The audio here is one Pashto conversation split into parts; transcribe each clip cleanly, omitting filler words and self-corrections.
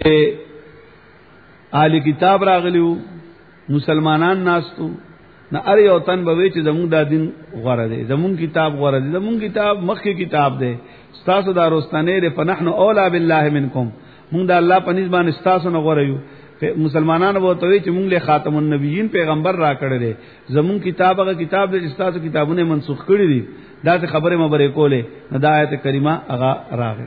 اهل کتاب راغلیو مسلمانان ناستو نه اری او تن به چې زمونږ د دین غوړه دی زمونږ کتاب غوړه دی زمونږ کتاب مخکې کتاب دی تاسو دا رستنه دی فنحن اولا بالله منکم مونږ د الله په نسبت تاسو نه غوړه یو مسلمانانو وو ته چې مونږ له خاتم النبیین پیغمبر را کړی دی زمونږ کتاب هغه کتاب دی چې تاسو کتابونه منسوخ کړی دي دا څه خبره مبره کوله نه د آیت کریمه هغه راغی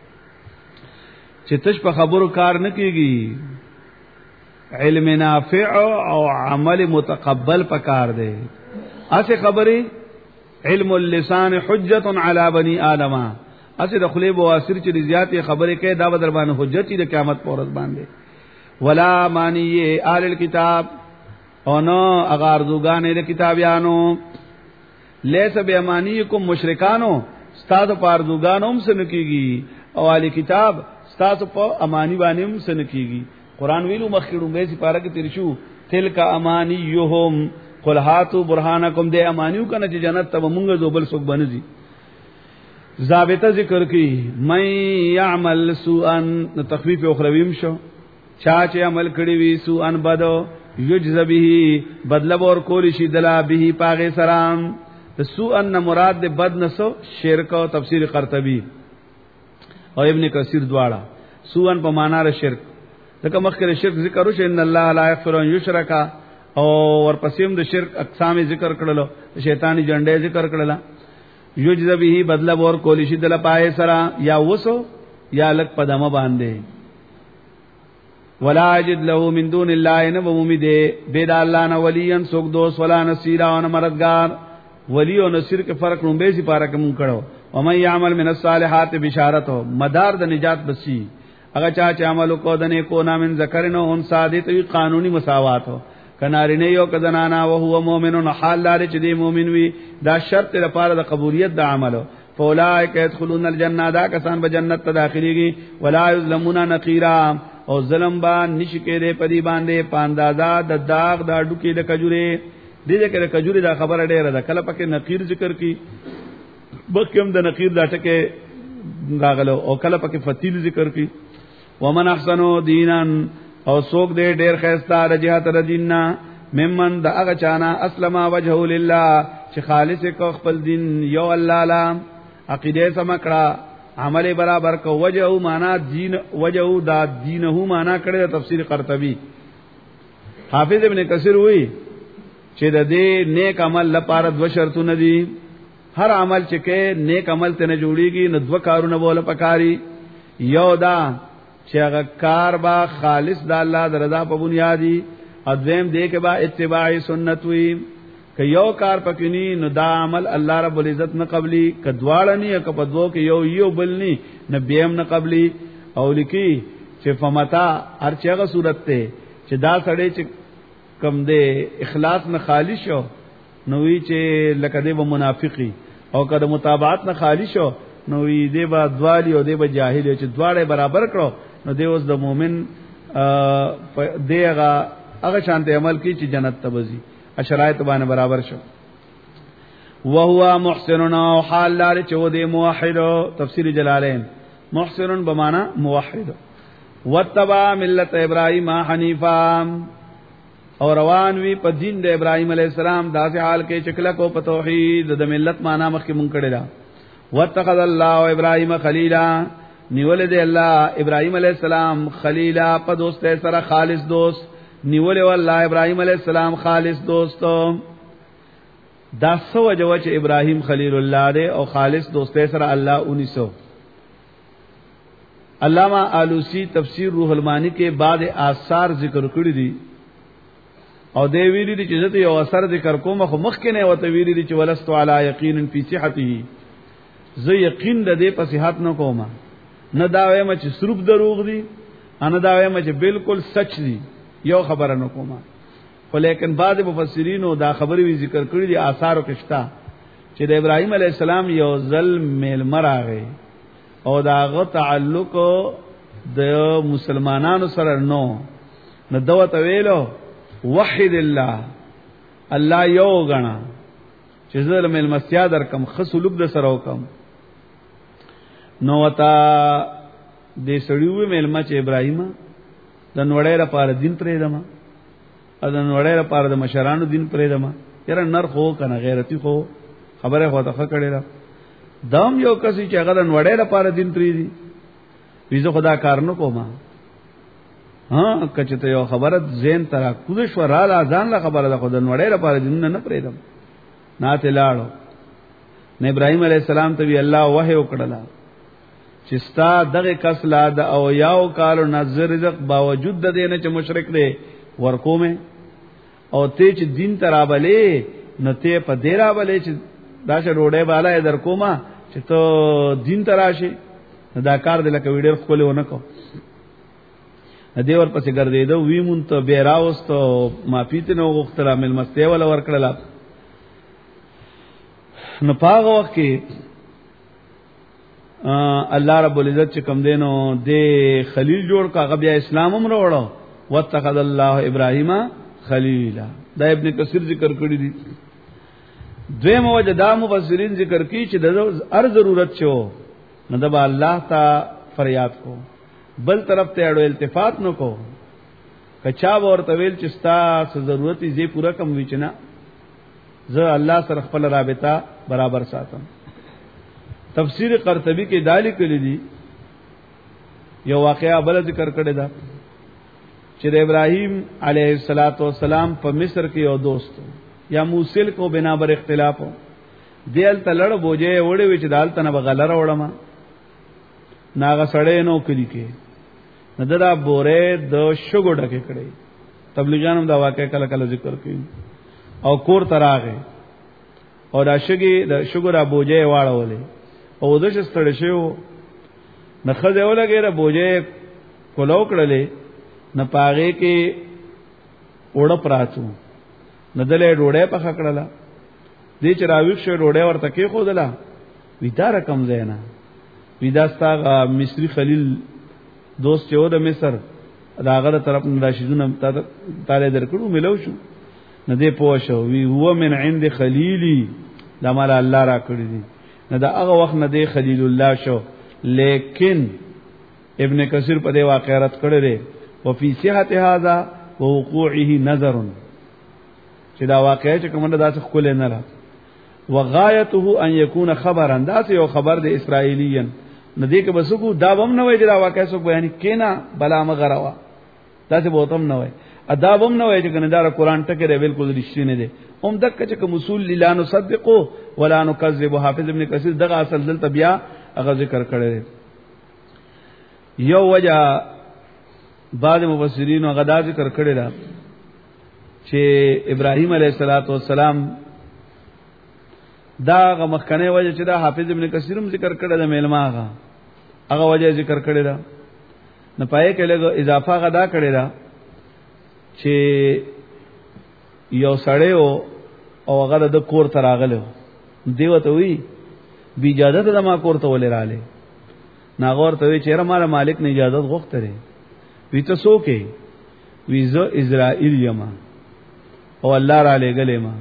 چې تش په خبرو کار نه کیږي علم نافع او عمل متقبل پکار دی اسه خبره علم اللسان حجت علی بنی آدم اسه د خلی بواسر چې زیاتې خبره کوي دا در باندې حجت دی قیامت پر ورځ باندې ولا مانی آل الكتاب او نو اگر دوغانې د کتابیانو لیس بیمانیکم مشرکانو استاد پاردوغانوم سن کیږي او اهل کتاب استاد په امانی باندې هم سن کیږي قران ویلو مخکړو مې سپاره کې ترشو تلک امانیهم قل هاتوا برهانکم دې امانیو کنه چې جنت ته مونږ زوبل سوک بنځي ضابطه ذکر کی من يعمل سوءا تخفیف اخرویم شو چا چې عمل کړی وي سوءا بدو یجز به بدل ور کول شي دلا به پاغه سلام سوءا مراد دې بد نسو شرک او تفسیر قرطبی او ابن کثیر دواړه سوءا په معنا ر شرک دغه مخکره شرک ذکر وشي ان الله لا یغفر ان یشرک او ورپسیم د شرک اقسام ذکر کړلو شیطانی جنډه ذکر کړلا یجز به بدل ور کول شي دلا پای سرا یا وسو یا لک پدمه باندې ولا اجد له من دون الله نبومید بيد الله نه وليا سوق دوست ولا نصير او مددگار ولی او نصير کې فرق رومبه سي پارا کوم کړو او مې يعمل من الصالحات بشارت مدار د نجات بسي اگر چا چې عمل کو دنه کو نامن ذکرن او انسا دې ته قانوني مساوات هو کنارینه یو کزنانا او هو مؤمن حال لري چې دې مؤمن وي دا شرط لپاره د قبولیت د عملو فاولائک يدخلون الجنه دا کسان به جنت ته داخليږي ولا یظلمون نقیرا او ظلم با نشکې دې پدی باندې پاندازا د داغ دا ډوکې د کجوره دې کې د کجوري دا خبره ډېره ده کله پکې نقیر ذکر کی بکم د نقیر دا ټکه راغلو او کله پکې فتیل ذکر کی ومن احسنو دینن او سوک دې ډېر خیستا د جهات د دیننا ممن دا هغه چانا اسلم وجهه لله چې خالص کو خپل دین یو الله لا عقیده سمکړه عمل برابر کو وجهو معنا دین وجهو دا دینه معنا کړه تفسیر قرطبی حافظ ابن کثیر وی چې د دې نیک عمل لپاره دو شرطونه دي هر عمل چې کې نیک عمل ته نه جوړیږي نو دو کارونه بوله پکاري یو دا چې هغه کار با خالص د الله د رضا په بنیادی اذیم دې کې با اتباع سنت وی که یو کار پکینی نو دا عمل الله رب العزت نه قبلی کدواړه نه که په دوه کې یو بلنی نه بیم نه قبلی او لکی چې فمتا هرچاغه صورت ته چې دا سړی چې کم دې اخلاص نه خالی شو نو وی چې لکه دې به منافقی او کله متابعت نه خالی شو نو وی دې به دوالی او دې به جاهل چې دواړه برابر کړو نو دې اوس د مؤمن دې هغه شانته عمل کی چې جنت ته وځي اشرایت باندې برابر شو وهو محسن او حال لري چې و دې موحد تفسیر جلالین محسن بمعنى موحد وتبع ملت ابراهیم حنیفا او روان وی په دین د ابراهیم علی السلام داسې حال کې چکلا کو په توحید د ملت معنا مخکې مونږ کړی دا واتخذ الله ابراهیم خلیلا نیول دی الله ابراهیم علی السلام خلیلا په دوست سره خالص دوست نیول والله ابراهیم علی السلام خالص دوست دا سو وجه چې ابراهیم خلیل الله دی او خالص دوست سره الله 1900 علامہ آلوسی تفسیر روح المانی کې بعد آثار ذکر کړی دي او دی ویلی دي چې یو اثر ذکر کوم خو مخکې نه وته ویلی دي چې ولست علی یقین فی صحته زه یقین د دې په صحت نه کوم نه دا وایم چې صرف دروغ دي ان دا وایم چې بالکل سچ دي یو خبره نه کوم ولیکن بعض مفسرین دا خبرې وی ذکر کړی دي آثارو کې شته چې د ابراهیم علی السلام یو ظلم میل مراغه او داغه تعلق د مسلمانانو سره نو دوت ویلو وحید الله الله یو غنا چې ظلم المسیا در کم خصلوب د سره وکم نو وتا دې سړیو مېلمه چې ابراهیم د نوړې لپاره دین پرې دما د نوړې لپاره د مشرانو دین پرې دما یره نر خو کنه غیرتی خو خبره خو ته کړی را دام یو کسي چې هغه د نوړې لپاره دین پرې دي ویزه خدا کار نه کوما ها کچته یو خبره زین ترا کوزش وراله ځان لا خبره ده خو د نوړې لپاره دین نه پرې دم ناته لاړو نه ابراهيم عليه السلام ته وی الله وحي وکړه چې ستا دغه کس لا د او یاو کالو نظر رزق باوجود د دینه چې مشرک دی ورکومه او ته چې دین ترابلې نته په دیرا بلې چې داشه روډه بالا در کومه چې ته دین تراشي دا کار دې لکه ویډیو خولې ونه کو دې ور پسې ګرځېدو وی مون ته بیراوستو ما پیته نو غختلا مل مسته ولا ورکړل نو پاغه وخت کې الله رب العزت چې کم دینو دې خلیل جوړ کا غبیا اسلام هم وروړو واتخذ الله ابراهیم خلیلا دا ابن کثیر ذکر کړی دی دویم وجه دا مفسرین ذکر کی چې د هر ضرورت شو نو د الله ته فریاد کو بل طرف ته اړو التفات نو کو کچا ورته ویل چې ستا ضرورت یې پورا کم وچنا زه الله سره خپل رابطه برابر ساتم تفسیر قرطبی کې دالی کړی دی یو واقعا بل ذکر کړی دا چې د ابراهیم علیه السلام په مصر کې یو دوست یا موصل کو بنا بر اختلاف دیل تلړ بوجه وړي وچ دالته نه بغلره وړما ناغه سړې نو کلی کې ندرا بوره د شګو ډکه کړي تبلیغانو دا واقع کله کله ذکر کوي او کور تراغه او دا شګي د شګو را بوجه واړولې او د شستړ شو نه خځه ولګره بوجه کولو کړلې نه پاغه کې وړ پراتو ندلې ډوړې په خکړلا دې چې راوښ شو ډوړې ورته کې خودلا ویدا رقم زینا ویداستا مصری خلیل دوست چې و د مصر داغه طرف نه راشدونه تعالی درکړو ملو شو نه دې پوه شو وی هو من عند خلیلی دا مال الله را کړی دي نه دا هغه وخت نه دې خلیل الله شو لیکن ابن کثیر په دې واقعیت کړی دی وفي صحت هذا ووقوعه نظر چې دا واقعي چې کومه داسې خپل نه را وغایته ان يكون خبرا داسې یو خبر د اسرائیلیین ندی کې بسکو دا بم نه وای چې دا واقعي څوک بیان کینا بلا مغروا داسې بوتم نه وای ادا بم نه وای چې کنه دا قرآن ټکه دی بالکل رښتینی دی هم دک چې کوم اصول لا نصدقو ولا نكذب حافظ ابن کثیر دغه اصل دلته بیا هغه ذکر کړی یو وجہ بعض مفسرین هغه دا ذکر کړی دا چې ابراهیم علیه السلام دا مخکنه وجه چې دا حافظ ابن کثیر هم ذکر کړی دا میلما هغه وجه ذکر کړی دا نه پای کې له اضافه غدا کړی دا چې یو سړی او هغه د کور ته راغلو دیو ته وی بی اجازه ته ما کور ته ولې رااله ناغور ته وی چیرې مال مالک نه اجازه غوښته لري وی ته سوکې ویزو اسرائیل یما او الله را لګلې ما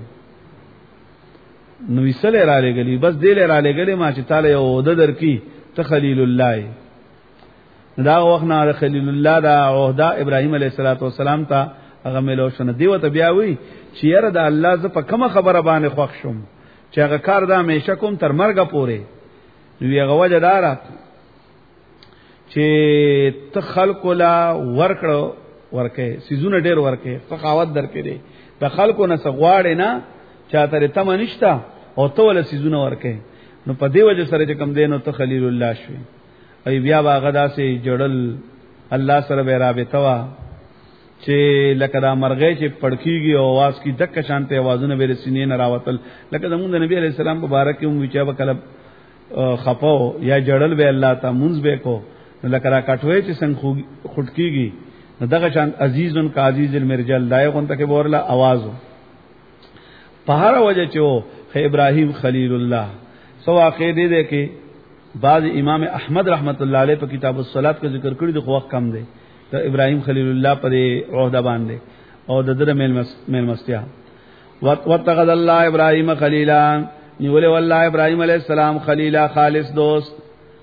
نو وسله را لګلې بس دې را لګلې ما چې تعالی یو د درکې ته خلیل الله دا وخت نه خلیل الله دا عہده ابراهیم علیه السلام ته هغه ملو شنه دیو ته بیا وی چې یاره د الله ز په کومه خبره باندې خوښ شوم چې هغه کار دا همیشه کوم تر مرګه پورې نو هغه وجه دارا چې ته خلق لا ورکه سيزونه ډېر ورکه فقاوت درکې دي د خلکو نه سغواړې نه چاته ته منښتا او ته ول سيزونه ورکه نو په دی وجه سره چې کم دینو ته خلیل الله شوی ای بیا باغدا سي جوړل الله سره به رابطه وا چې لکه دا مرغې چې پړکیږي او आवाज کی دک شانته आवाजونه به سینې نه راوتل لکه زمونږ د نبی عليه السلام مبارک هم وچا وکړه خپاو یا جړل به الله ته منځ به کو لکه را کټوي چې څنګه خټکیږي دغه شان عزیزن کا عزیز المرجل دایغون ته بورلا आवाज په هر وجه چې ابراهیم خلیل الله سو واقع دې ده کې بعض امام احمد رحمت الله علیه په کتاب الصلات کې ذکر کړی د خو کم دی ته ابراهیم خلیل الله پر عہده باندې او د در میل مستیا واتخذ الله ابراهیم خلیلا نیول والله ابراهیم علیه السلام خلیلا خالص دوست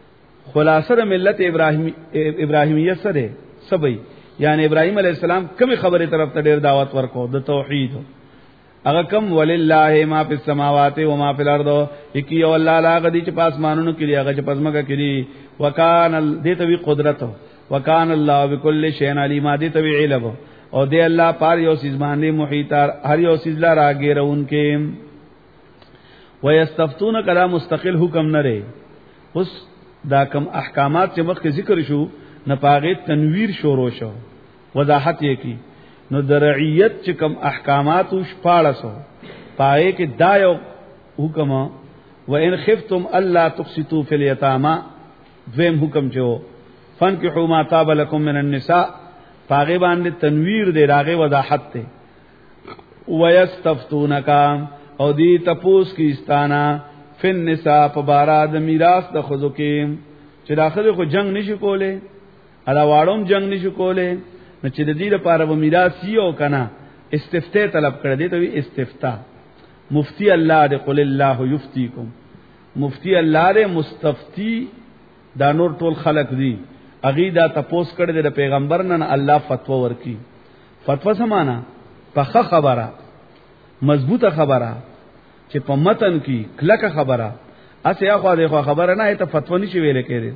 خلاصه ملت ابراهیمیه سره سبي یعنی ابراهیم علیہ السلام کوم خبره طرف ته ډیر دعوت ورکو د توحید هغه کم ولله ما فی السماوات و ما فی الارض یکی او الله لا غدی چې پاسمانونو کې هغه چې پزماګه کړي وکانه دې ته وی قدرت وکانه الله بكل شیء علیم دې ته وی علم او دې الله پار یو سیز باندې محیط هر یو سیز لا راګیرون کې ويستفتون کلام مستقل حکم نه لري اوس دا کم احکامات چې مخکې ذکر شو نه پاغه تنویر شروع شو وضاحت یې کی نو درعیت چې کم احکامات شپاړسو پای کې دا یو حکم و ان خفتم الا تقسطوا فی الیتاما دویم حکم جو فانکحوا ما طاب لكم من النساء پاغه باندې تنویر دی راغه وضاحت ته ويستفتونک او دی تپوس کی استانا فی النساء فبارا د میراث د خذو کې چې داخله خو جنگ نشي کوله ادا واړوم جنگ نشي کوله نو چې د دې لپاره و میراث یو کنه استفتاء طلب کړی دی ته وی استفتاء مفتی الله دې قل الله یفتیکم مفتی الله دې مستفتی دا نور ټول خلق دی اغي دا تپوس کړی دی د پیغمبر نن الله فتوا ورکی فتوا سمانا په خبره مضبوطه خبره چې په متن کې کلکه خبره اسه اخو دغه خبره نه ته فتوا نشي ویل کېږي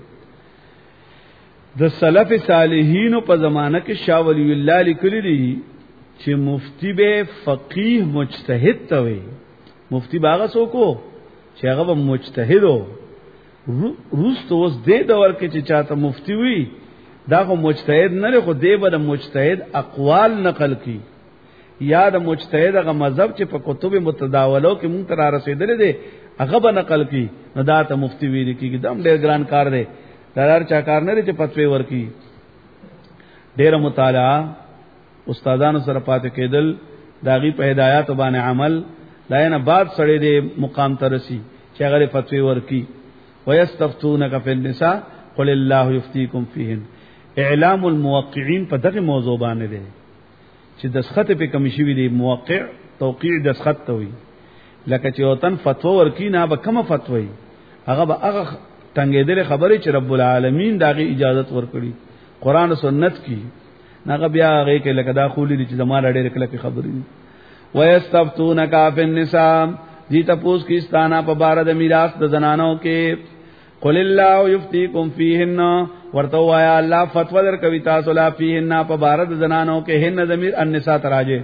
د سلف صالحین په زمانہ کې شاه ولی الله لیکلی دی چې مفتی به فقيه مجتهد ته وي مفتی باغه سوکو چې هغه مجتهدو روست اوس دې دور کې چې چاته مفتی وي دا خو مجتهد نه لري خو دې به د مجتهد اقوال نقل کی یا د مجتهد هغه مذهب چې په کتب متداولو کې مونږ تر رسیدلې دي هغه به نقل کی نو دا ته مفتی ویل کیږي دم ډېر ګران کار دی دلار چا کار نه لري چې فتوی ورکی ډېر مطالعه استادانو سره پاتې کېدل داغي په هدایت باندې عمل داینه بعد سړی دې مقام ترسي چې هغه فتوی ورکی ويستفتونك في النساء قل الله يفتيكم فيهن اعلام الموقعين په دغه موضوع باندې دی چې دسخط په کمیشي وی دی موقع توقيع دسخط ته وي لکه چې وطن فتوا ورکی نه به کومه فتوی هغه به هغه تنګېدل خبره چې رب العالمین داغه اجازت ورکړي قران او سنت کی ناغه بیا هغه کې لکه دا خولي دي چې زماره ډېر کله کې خبرې ويستفتونك في النساء دي تپوس کی استانا په بار د میراث د زنانو کې قل الله يفتيكم فيهن ورته وایا الله فتوا در کوي تاسو لا فيهن په بار د زنانو کې هن ضمیر النساء تراجه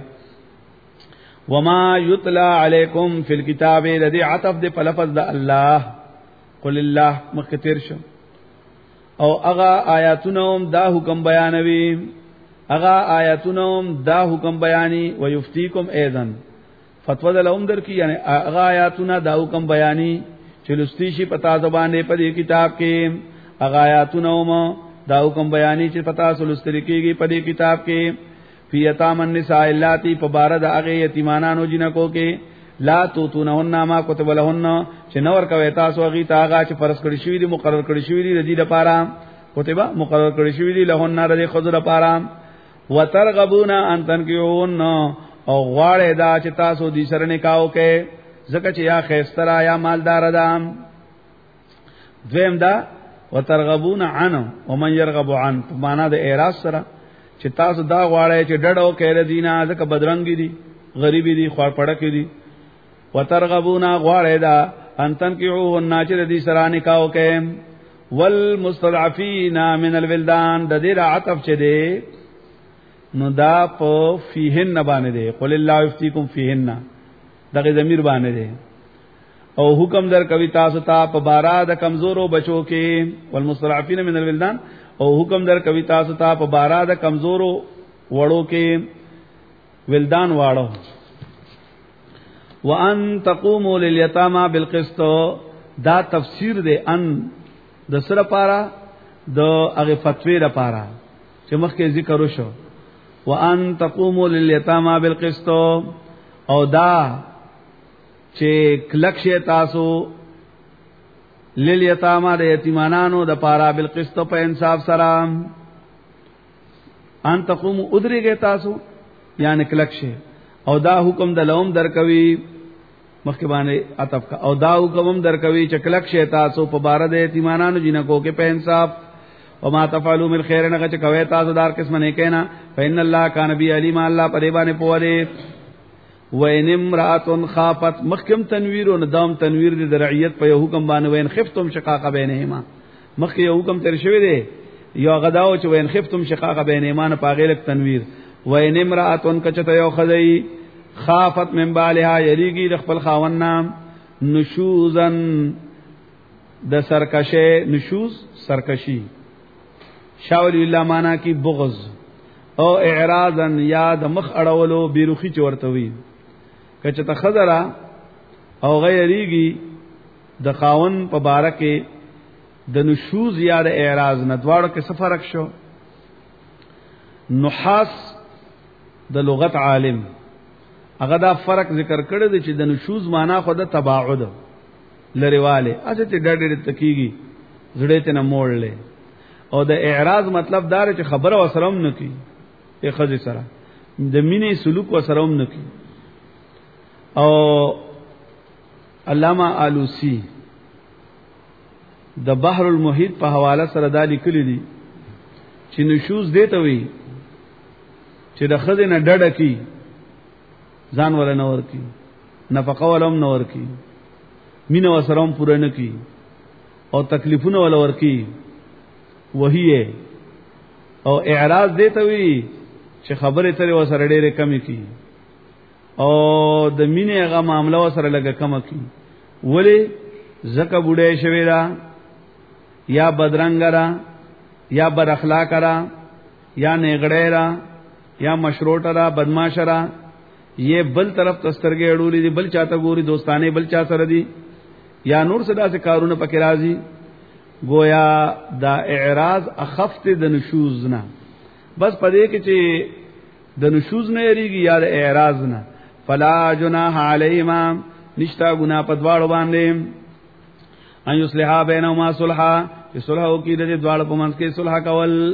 وما يتلى عليكم في الكتاب الذي عطف د لفظ د الله قل الله مخکتر شو او اغا آیاتونهم دا حکم بیانوي اغا آیاتونهم دا حکم بیانی ويفتيكم اذن فتوا دلهم در کی یعنی اغا آیاتونه دا حکم بیانی چې لستی شي پتا زبانه په دې کتاب کې اغا آیاتونهم دا حکم بیانی چې پتا سلستری کېږي په دې کتاب کې فی یتام النساء اللاتی په بار د اغه یتیمانانو جنکو کې لا توتونهن ما كتب لهن چې نور کوي تاسو هغه ته هغه چې فرض کړی شوی دی مقرر کړی شوی دی د دې لپاره کتبه مقرر کړی شوی دی لهن د خذ لپاره وترغبون ان تنكحون او غواړی دا چې تاسو دې سره نکاح وکړي ځکه چې یا خیسترا یا مالدار ده دویم دا وترغبون عنه ومن يرغب عن معنا د اعراض سره چې تاسو دا غواړی چې ډډو کړه دینه ځکه بدرنګي دي غریبي دي خور پړک دي وترغبون غواړی دا انتن کیو ناچر دي سره نکاح وکړي والمستضعفين من الولدان د دې عطف چه دي نو دا په فيهن باندې دي قل الله يفتيكم فيهن دغه ضمیر باندې دي او حکم در کوي تاسو ته په بارا د کمزورو بچو کې والمستضعفين من الولدان او حکم در کوي تاسو ته په بارا د کمزورو وړو کې ولدان واړو وان تقوموا لليتامى بالقسط دا تفسیر دی ان د سره پارا د هغه فتوی لپاره چې مخکې ذکر وشو وان تقوموا لليتامى بالقسط او دا چې کلک شي تاسو لليتامى د یتیمانانو د پارا بالقسط په انصاف سره ان تقوموا ادریږي تاسو یعنی کلک شي او دا حکم د لوم درکوي مخکې باندې عطف کا او دا حکم درکوي چې کلک شي تاسو په بار د یتیمانو جنکو کې په انصاف او ما تفعلوا من خیر نه چې کوي تاسو دار قسم نه کینا فإن الله کان بی علیم الله پرې باندې پوره وین امراه خافت مخکم تنویر او ندام تنویر د رعیت په حکم باندې وین خفتم شقاق بینهما مخکې یو حکم تر شوی دی یو غداو چې وین خفتم شقاق بینهما په غیرک تنویر وین امراه کچته یو خدای خافت من بالها یریږي د خپل خاوند نام نشوزن د سرکشه نشوز سرکشی شاولی الله معنا کی بغض او اعراضن یا د مخ اړولو بیروخی چورتوي کچه ته خزرا او غیریږي د خاون په بارکه د نشوز یا د اعراض نه دواړو کې سفرک شو نحاس د لغت عالم هغه دا فرق ذکر کړی دی چې د نشوز معنا خو د تباعد لریواله اته ته ډډې تکیږي زړه ته نه موړلې او د اعراض مطلب دا چې خبره وسرم نه کی ای خځه سره د مینې سلوک وسرم نه کی او علامہ آلوسی د بحر المحیط په حواله سره دا لیکلی دي چې نشوز دیته وي چې د خځې نه ډډه کی ځان ولا نور کی نفقه ولهم نور کی مینه وسرم پوره نه کی او تکلیفونه ولا ور کی وਹੀ او اعراض دیته وی چې خبره ترې وسره ډېره کمی کی او د مینې هغه معاملې وسره لګه کم کی ولی زکه بډای شوی را یا بدرنګ را یا بد اخلاق را یا نیغړې را یا مشروط را بدمعاش را یہ بل طرف تسترګې اړولې دي بل چاته ګوري دوستانه بل چا سره دي یا نور صدا سے کارونه پکې راځي گویا دا اعراض اخفت د نشوز نه بس پدې کې چې د نشوز نه یریږي یا د اعراض نه فلا جناح علیهما نشتا گناہ پدواړو باندې ان یصلحا بینهما صلحا چې صلح او کې د دواړو په منځ کې صلح کول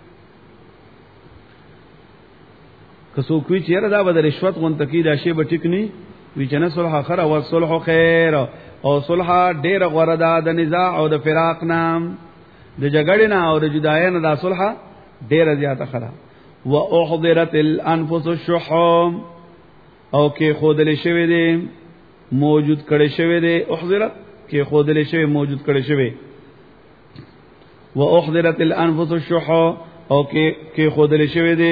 کسو کوي چې دا به رشوت غون تکید شی به ټیکنی وی چې نه صلح خیر او صلح خیر او صلح ډیر غوړه ده د نزاع او د فراق نام د جګړې نه او د جدای نه د صلح ډیر زیاته خره واحضرت الانفس الشح او کې خودل شوی دی موجود کړي شوی دی احضرت کې خودل شوی موجود کړي شوی واحضرت الانفس الشح او کې خودل شوی دی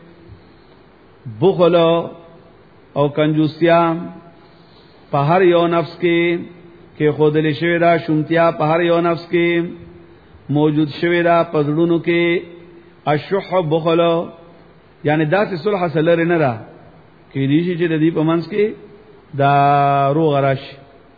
بخل او کنجوسیا په هر یو نفس کې خودل شوی دا شومتیا په هر یو نفس کې موجود شوی دا پزړونو کې الشح بخل یعنی داسې صلح سره نه را کې دي چې د دې په منځ کې دا روغ راشي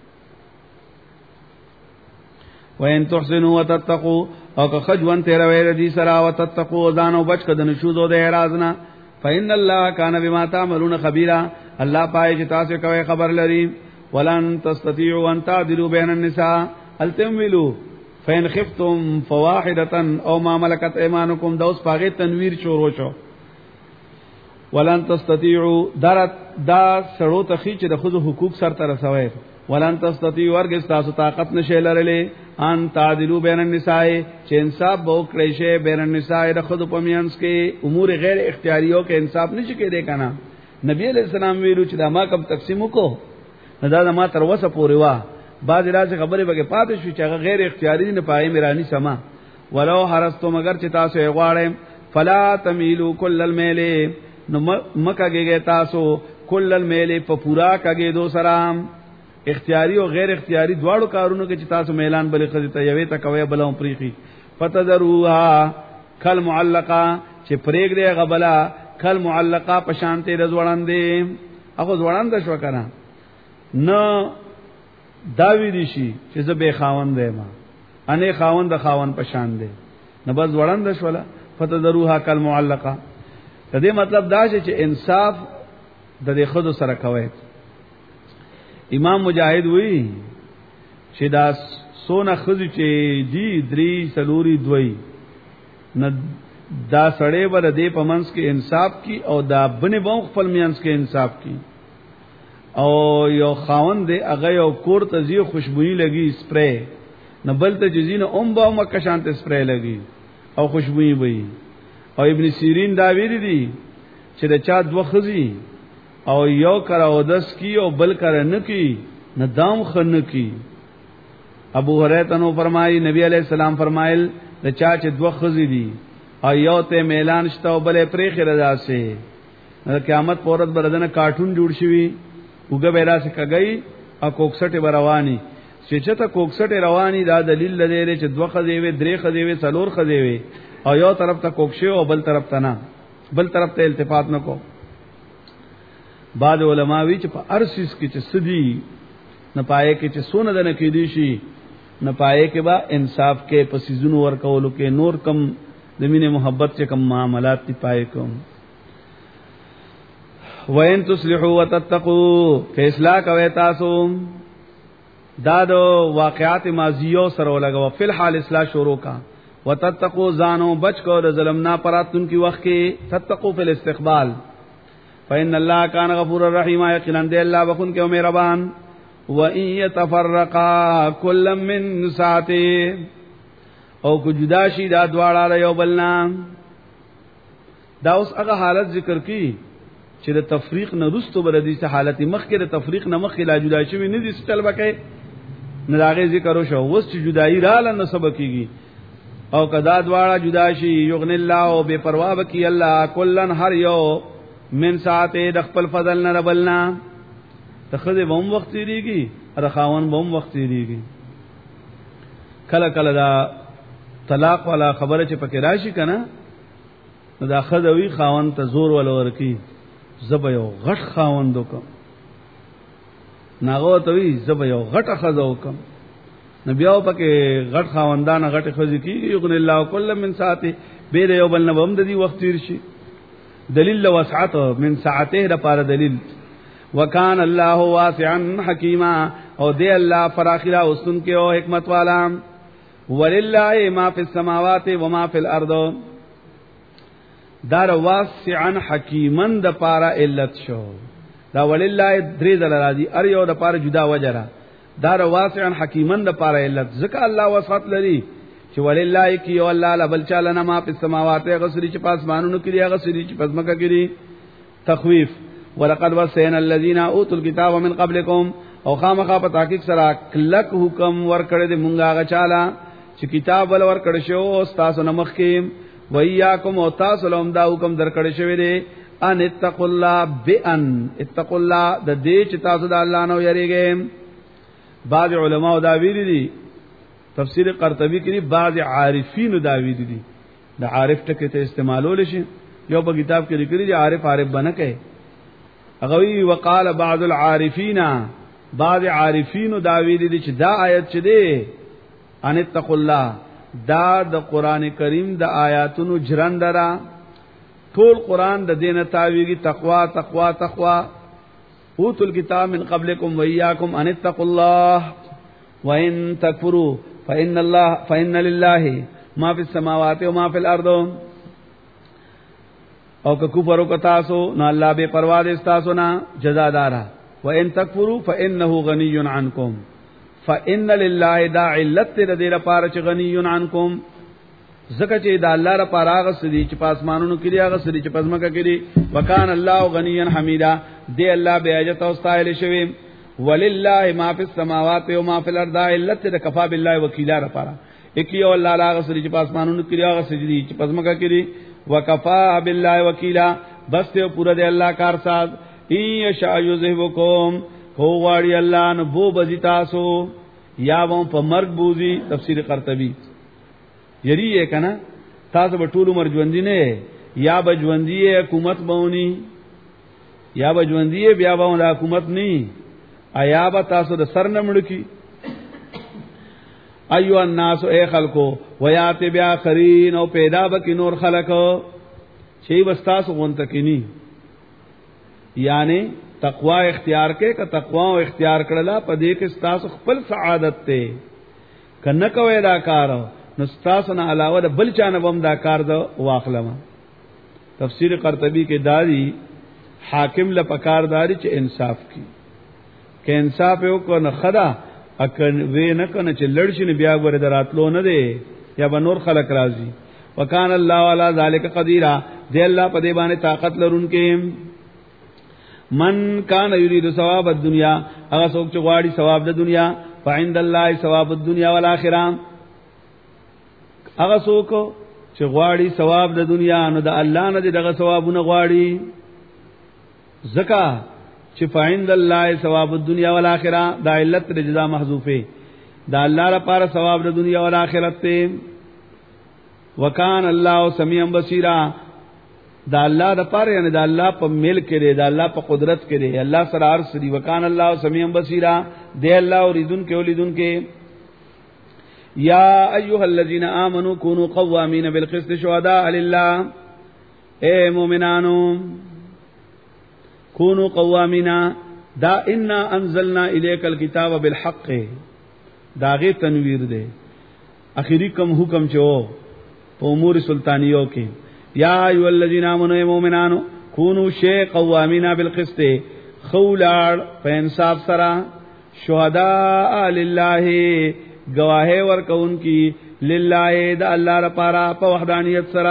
وین تحسنوا وتتقوا او که خجوان تیر ویل دي سرا وتتقوا ځانو بچ کده نشوز او د اعراض نه فإن الله كان بما تعملون خبيرا الله پای چې تاسو کوي خبر لري ولن تستطيعوا ان تعدلوا بين النساء هل تملوا فإن خفتم فواحدة او ما ملكت ايمانكم دوس پاغه تنویر شروع شو ولن تستطيعوا دا سړو تخی چې د خود حقوق سر ته رسوي ولن تستطيعوا ورګ تاسو طاقت نشي لرلې ان تعدلوا بين النساء چې انصاف به وکړي شي بين النساء د خود په میانس کې امور غیر اختیاریو کې انصاف نشي کېدای کنه نبی علیہ السلام ویلو چې دا ما کوم تقسیم وکړو دا ما تر وسه پورې وا بعد راځي خبره به پاتې شو چې هغه غیر اختیاري نه پای میرانی سما ولو حرستو مگر چې تاسو یې غواړئ فلا تميلوا كل الميل نو مکهږي تاسو کل المیل په پورا کګې دو سلام اختیاری او غیر اختیاری دواړو کارونو کې چې تاسو میلان بلې خدای ته یوې ته کوي بلوم پریخي فتذروها کل معلقه چې پرېګ دې غبلا کل معلقه په شانته رزوړاندې هغه زوړاند شو کنه نو داوی دي شي چې زه به خاوند ما انې خاوند د خاوند په شان دي نه بس زوړاند شولا فتذروها کل معلقه د دې مطلب دا چې انصاف د دې خود سره کوي امام مجاهد وی چې دا سونه خود چې دی درې سلوري دوی نه دا سړې ور دې پمنس کې انصاف کی او دا بنې بون خپل میانس کې انصاف کی او یو خاوند دی هغه یو کور ته زی خوشبوئی لګي سپری نه بل ته جزینه با مکه شانت سپری لګي او خوشبوئی وي. او ابن سیرین دا ویری دی چې د چا دوه خزي او یو کرا ودس کی او بل کرا نه کی نه دام خن کی. ابو هريره نو فرمایي نبی علیہ السلام فرمایل د چا چې دوه خزي دي او یو ته میلان شته او بلې پرې خره داسه قیامت پورت بردنه کارټون جوړ شي وګه بیره سے کګي او کوکسټه برواني چې چته کوکسټه رواني دا دلیل لري چې دوه خزي وي درې خزي وي څلور خزي وي او یو طرف ته کوکشه او بل طرف ته نه بل طرف ته التفات نکو. بعض علما وی چې په ارسیس کې چې سدي نه پائے کې چې سونه دنه کې دي شي نه پائے کې با انصاف کې پسیزونو ور کولو کې نور کم د مینه محبت چې کم معاملات تی پائے کوم. وَإِن تُصْلِحُوا وَتَتَّقُوا فیصلہ کوي تاسو دا دو واقعات ماضیو سره لګو فل حال اصلاح شروع کا وتتقوا زانو بچ کو د ظلم نه پراتون کی وخت کې تتقوا فی الاستقبال فإن الله كان غفورا رحيما یقینا دی الله بخون کې مهربان. وَإِن يَتَفَرَّقَا كُلٌّ مِّن سَعَتِهِ او کو جدا شي دا دواړه یو بلنا. دا اوس هغه حالت ذکر کی چې د تفریق نه رستو بر دي سه حالت مخکې د تفریق نه مخکې لا جدا شوی نه دي ستل بکې نه داغه ذکر وشو وس چې جدائی را لنه سبب کیږي او کدا دواړه جدا شي یغن الله او بے پروا بکی الله کلن هر یو من ساعته د خپل فضل نه ربلنا. تخذ بم وخت دیږي رخاون بم وخت دیږي. کله کله دا طلاق والا خبره چې پکې راشي کنه نو دا خذوی خاون ته زور ول ورکی زب یو غټ خاوند وکم ناغو ته وی زب یو غټ خزو وکم نبیو پکې غټ خاوندان غټ خزي کی یغن الله کل من ساعته بیر یو بل نبم د دې وخت تیر شي دلیل وسعت من ساعته د پاره دلیل. وکان الله واسعا حکیما او دی الله فراخلا اوسن کې او حکمت والا. ولله ما فی السماوات و ما فی الارض دار واسعا حکیمن د پاره علت شو دا ولله درې دل راځي ار یو د پاره جدا وجرا دار واسعا حکیمن د پاره علت ځکه الله وسعت لري چې ولله کی او الله لبل چالنا ما فی السماوات غسری چې پاسمانونو کې غسری چې پزماکه کې تخویف. ولقد وصینا الذین اوتوا الكتاب من قبلکم او خامخا په تحقیق سره کلک حکم ورکړی د مونږه غچالا چې کتاب ول ورکړ شو تاسو نمخ کې وَإِيَّاكُمْ وَتَاسُلُمْ دا حکم درکړی شوی دی ان اتقوا الله بان اتقوا الله د دې چې تاسو د الله نو یریږئ. بعض علما دا ویلي دي تفسیر قرطبی کې بعض عارفین دا ویلي دي د عارف ټکي ته استعمالول شي یو په کتاب کې لیکلي دي عارف بنه کوي هغه وی وقال بعض العارفین بعض عارفین دا ویلي دي چې دا آیت چې دی ان اتقوا الله دا د قران کریم د آیاتونو جرندرا ټول قران د دینه تاویږي تقوا تقوا تقوا اوتل الكتاب من قبلکم وإياكم ان اتقوا الله وان تکفروا فإن لله ما في السماوات وما في الارض. او که کفر وکتاسو نو الله به پروا دې تاسو نه جزا دارا. وان تکفروا فإنه غني عنكم فإن لله دا علت دې لپاره چې غنی عنکم زکه چې دا الله را پاراغ سدي چې پاسمانونو کې دی هغه سدي چې پزماکه کې دی. وکان الله غنیا حمیدا دې الله به اجت او استایل شوی. ولله ما فی السماوات و ما فی الارض علت د کفا بالله وکیلا را پارا اکیو الله لا سدي چې پاسمانونو کې دی هغه سدي چې پزماکه کې دی. وکفا بالله وکیلا بس ته پورا دی الله کار ساز. ای شاء یذهبکم هو غاړي الله نو بو بزی تاسو یا وم په مرګ بوزي. تفسیر قرطبی یری یې کنه تاسو به ټول عمر ژوندۍ نه یا بجوندۍ حکومت بونی یا بجوندۍ بیا به د حکومت نه آیا به تاسو د سر نه مړ کی. ایو الناس اے خلقو ویات بیا خرین او پیدا بک نور خلق شی وستاسو غونته کینی یعنی تقوا اختیار کې که تقوا او اختیار کړلا په دې کې تاسو خپل سعادت ته کنه کوي دا کار نو تاسو نه علاوه بل چانه بم دا کار دا واخلم. تفسیر قرطبی کې داری حاکم له پکارداری چې انصاف کی کې انصاف یو کو نه خدا اکن وې نه کنه چې لړشي نه بیا ور دراتلو نه دی یا به نور خلق راځي وکانه الله علی ذالک قدیر دی الله په دې باندې طاقت لرونکي من کان یرید ثواب الدنیا هغه څوک چې غواړي ثواب د دنیا فعند الله ثواب الدنیا والآخرة هغه څوک چې غواړي ثواب د دنیا نو د الله نه دغه ثوابونه غواړي زکا چې فعند الله ثواب الدنیا والآخرة دا علت د جزاء محذوفه دا الله لپاره ثواب د دنیا او آخرت ته وکان الله سمیع بصیر دا الله د پاره یعنی دا الله په ملک کې دی دا الله په قدرت کې دی الله سره ارس دی وکان الله سمیع بصیر دی الله اوریدون کې اولیدون کې یا ایها الذین آمنوا کونوا قوامین بالقسط شهداء لله اے مومنانو کونوا قوامین دا انا انزلنا الیک الکتاب بالحق داغه تنویر دی اخیری کم حکم چو په امور سلطانیو کې یا ایو الذین آمنوا مومنانو کونوا شی قوامین بالقسط خولار په انصاف سره شهداء لله گواهی ورکون کی لله د الله لپاره په وحدانیت سره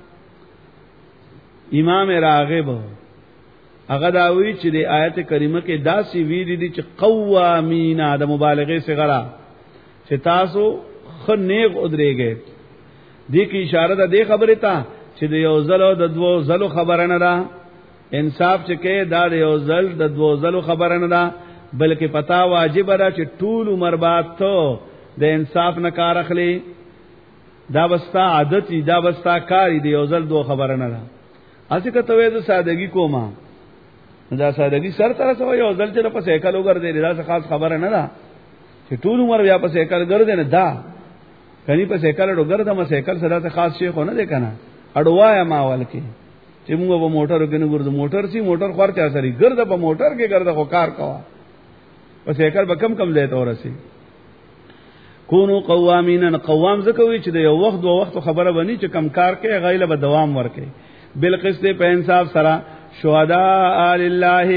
امام راغب هغه دا وی چې د آیت کریمه کې داسې وی دي چې قوامین د مبالغه صغرا چې تاسو خنیغ ادرېږئ دې کې اشاره ده دې خبره ته چې د یو زلو د دوو زلو خبره نه ده انصاف چې کې دا د یو زل د دوو زلو خبره نه ده بلکې پتا واجب ده چې ټول عمر بعد ته د انصاف نه کار اخلي دا بستا عادت دا بستا کاری دی یو زل دوه خبره نه ده اسی که ته د سادهګي کومه دا سادهګي سر تر سو یو ځل چې په سیکل وګرځي دا څه خاص خبره نه ده چې ټول عمر بیا په سیکل ګرځي نه دا کني په سیکل وګرځه ما سیکل صدا څه خاص شي خو نه ده کنه اډوایا ماول کې چې موږ په موټر کې نه ګرځو موټر سي موټر خور چا سري ګرځه په موټر کې ګرځه خو کار کوا په سیکل به کم کم ځای ته ورسي کونو قوامین قوام زکوي چې د یو وخت دوه وخت خبره بني چې کم کار کې غیله به دوام ورکي بالقسط په انصاف سره شهداء لله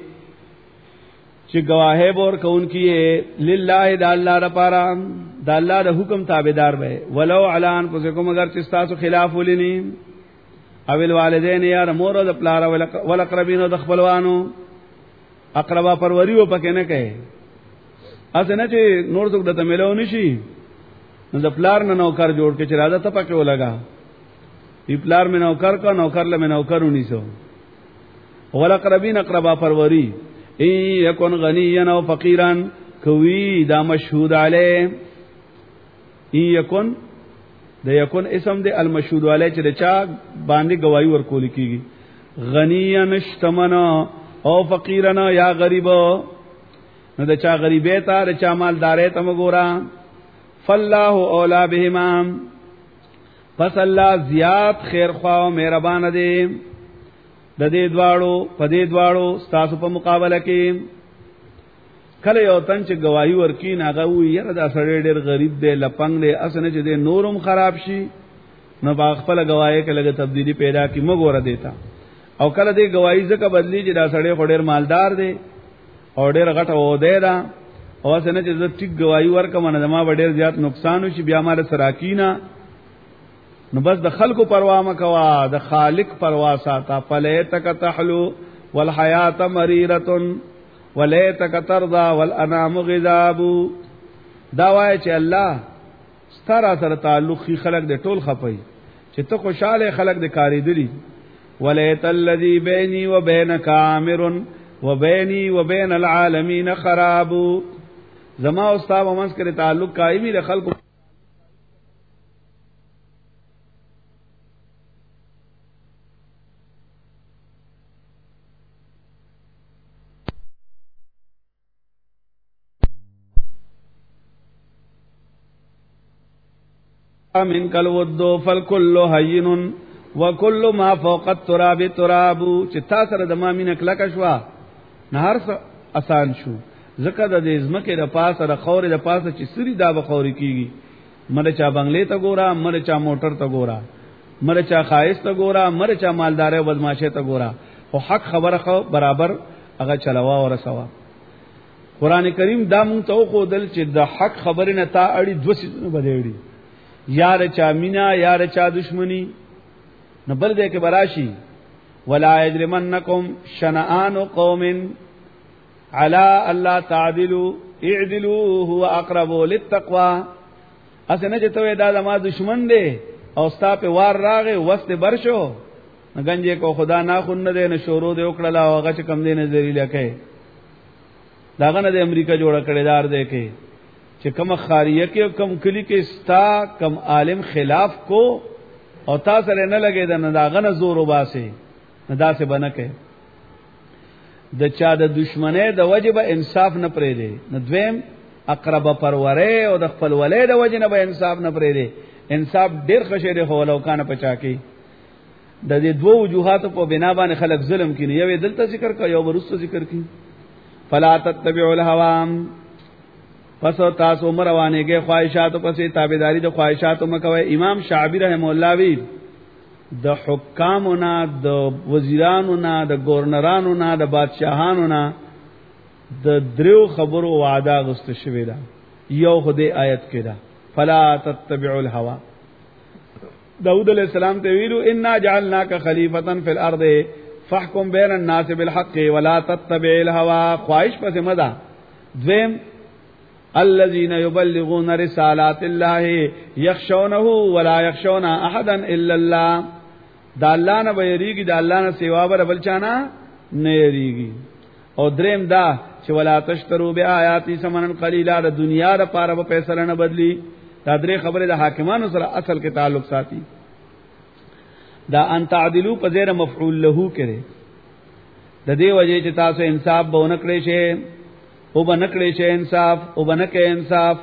چې گواهی بور کون کیه لله د الله لپاره د الله د حکم تابعدار وي ولو علان پسکم اگر چې تاسو خلاف ولینی او الوالدین یا مور د پلار ولقربین د خپلوانو اقربا پروری و پکې نه کوي اسنه چې نور څوک دته ملو نشي نو د پلار نه نوکر جوړ کې چې راځه ته پکې ولګا ای پلار مې نوکر کا نوکر له مې نوکرونی سو ولقربین اقربا پروری ای یکون غنیا او فقیرا کوي دا مشهود علی ای یکون د یکون اسم د المشهود علی چې چا باندې گواہی ورکول کیږي غنیا نشتمنا او فقیرنا یا غریبو نو د چا غریبه ته د چا مالدارې ته وګورا فالله اولا بهما پس الله زیات خیر خوا او مهربان دی د دې دواړو په دې دواړو تاسو په مقابله کې کله یو تن چې گواہی ورکې ناغه وي یره دا سړی ډېر غریب دی لپنګ دی اسنه چې د نورم خراب شي نو با خپل گواہی کې لګه تبدیلی پیدا کی مګوره دیتا او کله دې گواہی ځکه بدلی چې دا سړی خو ډېر مالدار دی او ډېر غټه و دی دا او اسنه چې زه ټیک گواہی ورکم نه ما ډېر زیات نقصان وشي بیا مال سراکینا نو بس د خلکو پروا مکوا د خالق پروا ساته فلیتک تحلو والحیات مریرۃ ولیتک ترضى والانام غذاب دا وای چې الله ستاره سره تعلق خي خلق د ټول خپي چې ته خوشاله خلق د کاری دي ولیت الذی بیني وبینک عامر وبیني وبین العالمین خراب زما او استاد ومنس کړي تعلق قائمي د خلکو من کل ودو فالکل حین وکل ما فوق التراب تراب چې تاسو سره د ما مين کلک شوا نه هر څه آسان شو زکه د دې زمکه د پاسه د خورې د پاسه چې سری دا بخوري کیږي مړ چا بنگلې ته ګورا مړ چا موټر ته ګورا مړ چا خایس ته ګورا مړ چا مالدار او بدمعاشه ته ګورا او حق خبره خو برابر هغه چلوا او رسوا قران کریم دا مونږ ته خو دل چې د حق خبرې نه تا اړي دوه سيزونه بدېړي یار چا مینا یار چا دشمنی نه بل دې کې براشي ولا یجرمنکم شنآن قوم علی الله تعدلوا اعدلوا هو اقرب للتقوى اسنه چې ته دا ما دشمن دی او ستا په وار راغې وست برشو نګنجه کو خدا نه خون نه دی نه شورو دی وکړه او هغه چې کم دی نظری لکه داغه نه د امریکا جوړه کړی دار دی کې چې کوم خاریه کې کم کلی کې ستا کم عالم خلاف کو او تاسو نه لګید نه داغه نه زور وباسي نه داسې بنکه د چا د دشمنه د وجب انصاف نه پرې دی نه دویم اقرب پروره او د خپل ولې د وجنه به انصاف نه پرې دی انصاف ډیر خشه هو لو کان پچا کې د دې دوه وجوهات په بنا باندې خلک ظلم کینی یو دلته ذکر کا یو ورسته ذکر کین فلا تتبعوا الهوى پس تاسو مروانېږي خواهشاتو پسې تابعداري د خواهشاتو مکوئ امام شعبی رحم الله وی د حکامونو د وزیرانو نه د گورنرانو نه د بادشاہانو نه د دریو خبرو وعده غست شوی دا یو خدای آیت کې دا فلا تتبعوا الهوى داود علیہ السلام ته ویلو انا جعلناک خلیفۃ فی الارض فاحكم بین الناس بالحق ولا تتبع الهوى خواہش پس مدا دویم الذين يبلغون رسالات الله يخشونه ولا يخشون احدا الا الله دا الله نه ویریږي دا الله نه سیوا بل چانا نه یریږي او دریم دا چې ولا تشترو بیااتی ثمنا قلیلا د دنیا د پاره په پیسې نه بدلی دا درې خبره د حاکمانو سره اصل کې تعلق ساتي دا ان تعدلوا په زیر مفعول له کړي د دې وجه چې تاسو انصاف به ونکړئ شي او بنکړئ شي انصاف او بنکې انصاف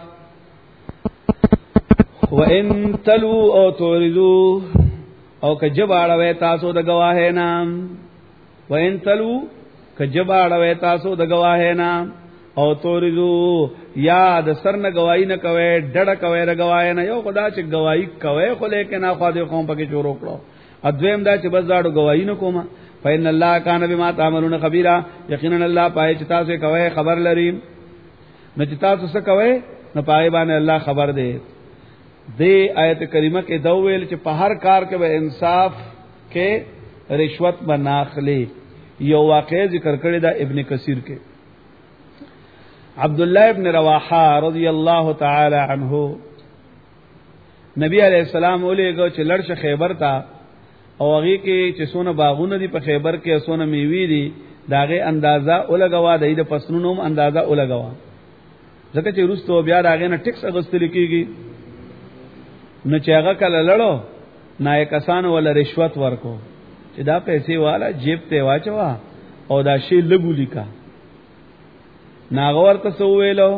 وان تلو او توردو او کجباړوي تاسو د گواهه نام وان تلو کجباړوي تاسو د گواهه نام او توردو یا د سر نه گواہی نه کوي ډډه کوي د گواهه نه یو خدا چې گواہی کوي خو لیکن اخوا د قوم پکې چور وکړو ادویم دا چې بس داړو گواہی نه کومه فإن الله کان بما تعملون خبيرا یقینا الله پای چې تاسو کوي خبر لري نو چې تاسو څه کوي نو پای باندې الله خبر دی دې آیت کریمه کې دا ویل چې په هر کار کې به انصاف کې رشوت بناخلي یو واقع ذکر کړی دا ابن کثیر کې عبد الله ابن رواحه رضی الله تعالی عنہ نبی علیہ السلام ولېګو چې لړشه خیبر ته او هغه کې چې سونه باغونه دي په خیبر کې سونه میوي دي داغه اندازا ولګوا د دې پسنونو اندازا ولګوا ځکه چې روستو بیا داغه نه ټیکس اغستل کیږي نو چې هغه کله لړو نای کسان ول رشوت ورکو چې دا پیسې والا جیب ته واچوا او دا شی لګو لیکا ناغور ته ویلو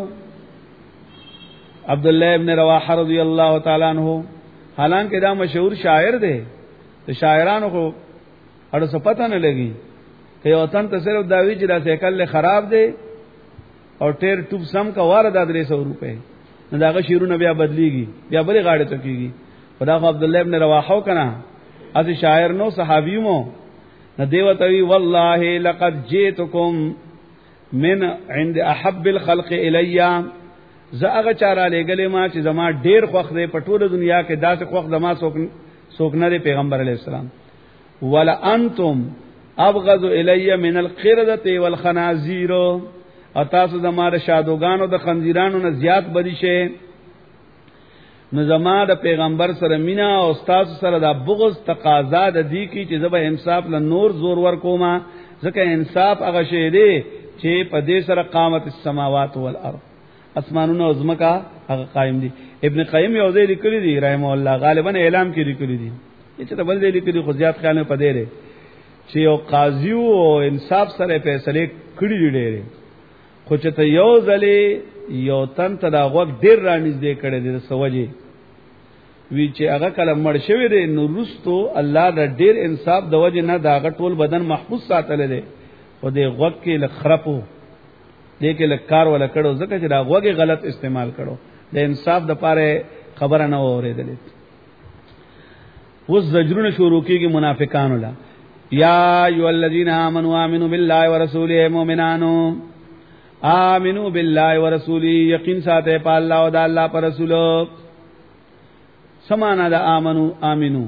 عبد الله ابن رواحه رضی الله تعالی عنہ حالانکه دا مشهور شاعر دی د شاعرانو خو اړه څه پته نه لګي که یو تن ته صرف دا وی چې دا سیکل خراب دی او ټیر ټوب سم کا واره د 300 روپے نو داغه شیرونه بیا بدلیږي بیا بلې غاړه ته کیږي خدا خو عبد الله ابن رواحه کنا از شاعر نو صحابی مو نه دیوتوی والله لقد جئتكم من عند احب الخلق الیا زاغه چاره لګلې ما چې زما ډیر خوخ دی په ټوله دنیا کې داسې خوخ زما سوکنه دی پیغمبر علیہ السلام ولا انتم ابغض الی من القرده والخنازیر او تاسو زما د شادوغانو د خنزیرانو نه زیات بدی شي نو زما د پیغمبر سره مینا او استاد سره د بغض تقاضا د دی کی چې زبا انصاف له نور زور ور کوما ځکه انصاف هغه شی دی چې په دې سره قامت السماوات والارض اسمانونو او زمکا هغه قائم دي ابن قیم یو ځای لیکلی دی رحم الله غالبا اعلام کې لیکلی دی چې ته بل ځای لیکلی خو زیات خیال نه پدې لري چې یو قاضي او انصاف سره فیصله کړی دی خو چې ته یو ځلې یو تن ته دا وخت ډیر رانږدې کړي دی سوجي وی چې هغه کله مړ شوی دی نو رستو الله د ډیر انصاف د وجه نه دا ټول بدن محفوظ ساتل دی او د وخت کې لخرپو دې کې لکار ولا کړو ځکه چې دا وګه غلط استعمال کړو د انصاف د پاره خبره نه اوریدلې وز زجرونه شروع کیږي منافقانو لا یا ایو الذین آمنوا بالله ورسوله مؤمنانو آمنو بالله ورسولی، یقین ساته په الله او د الله پر رسول. سمانا دا آمنو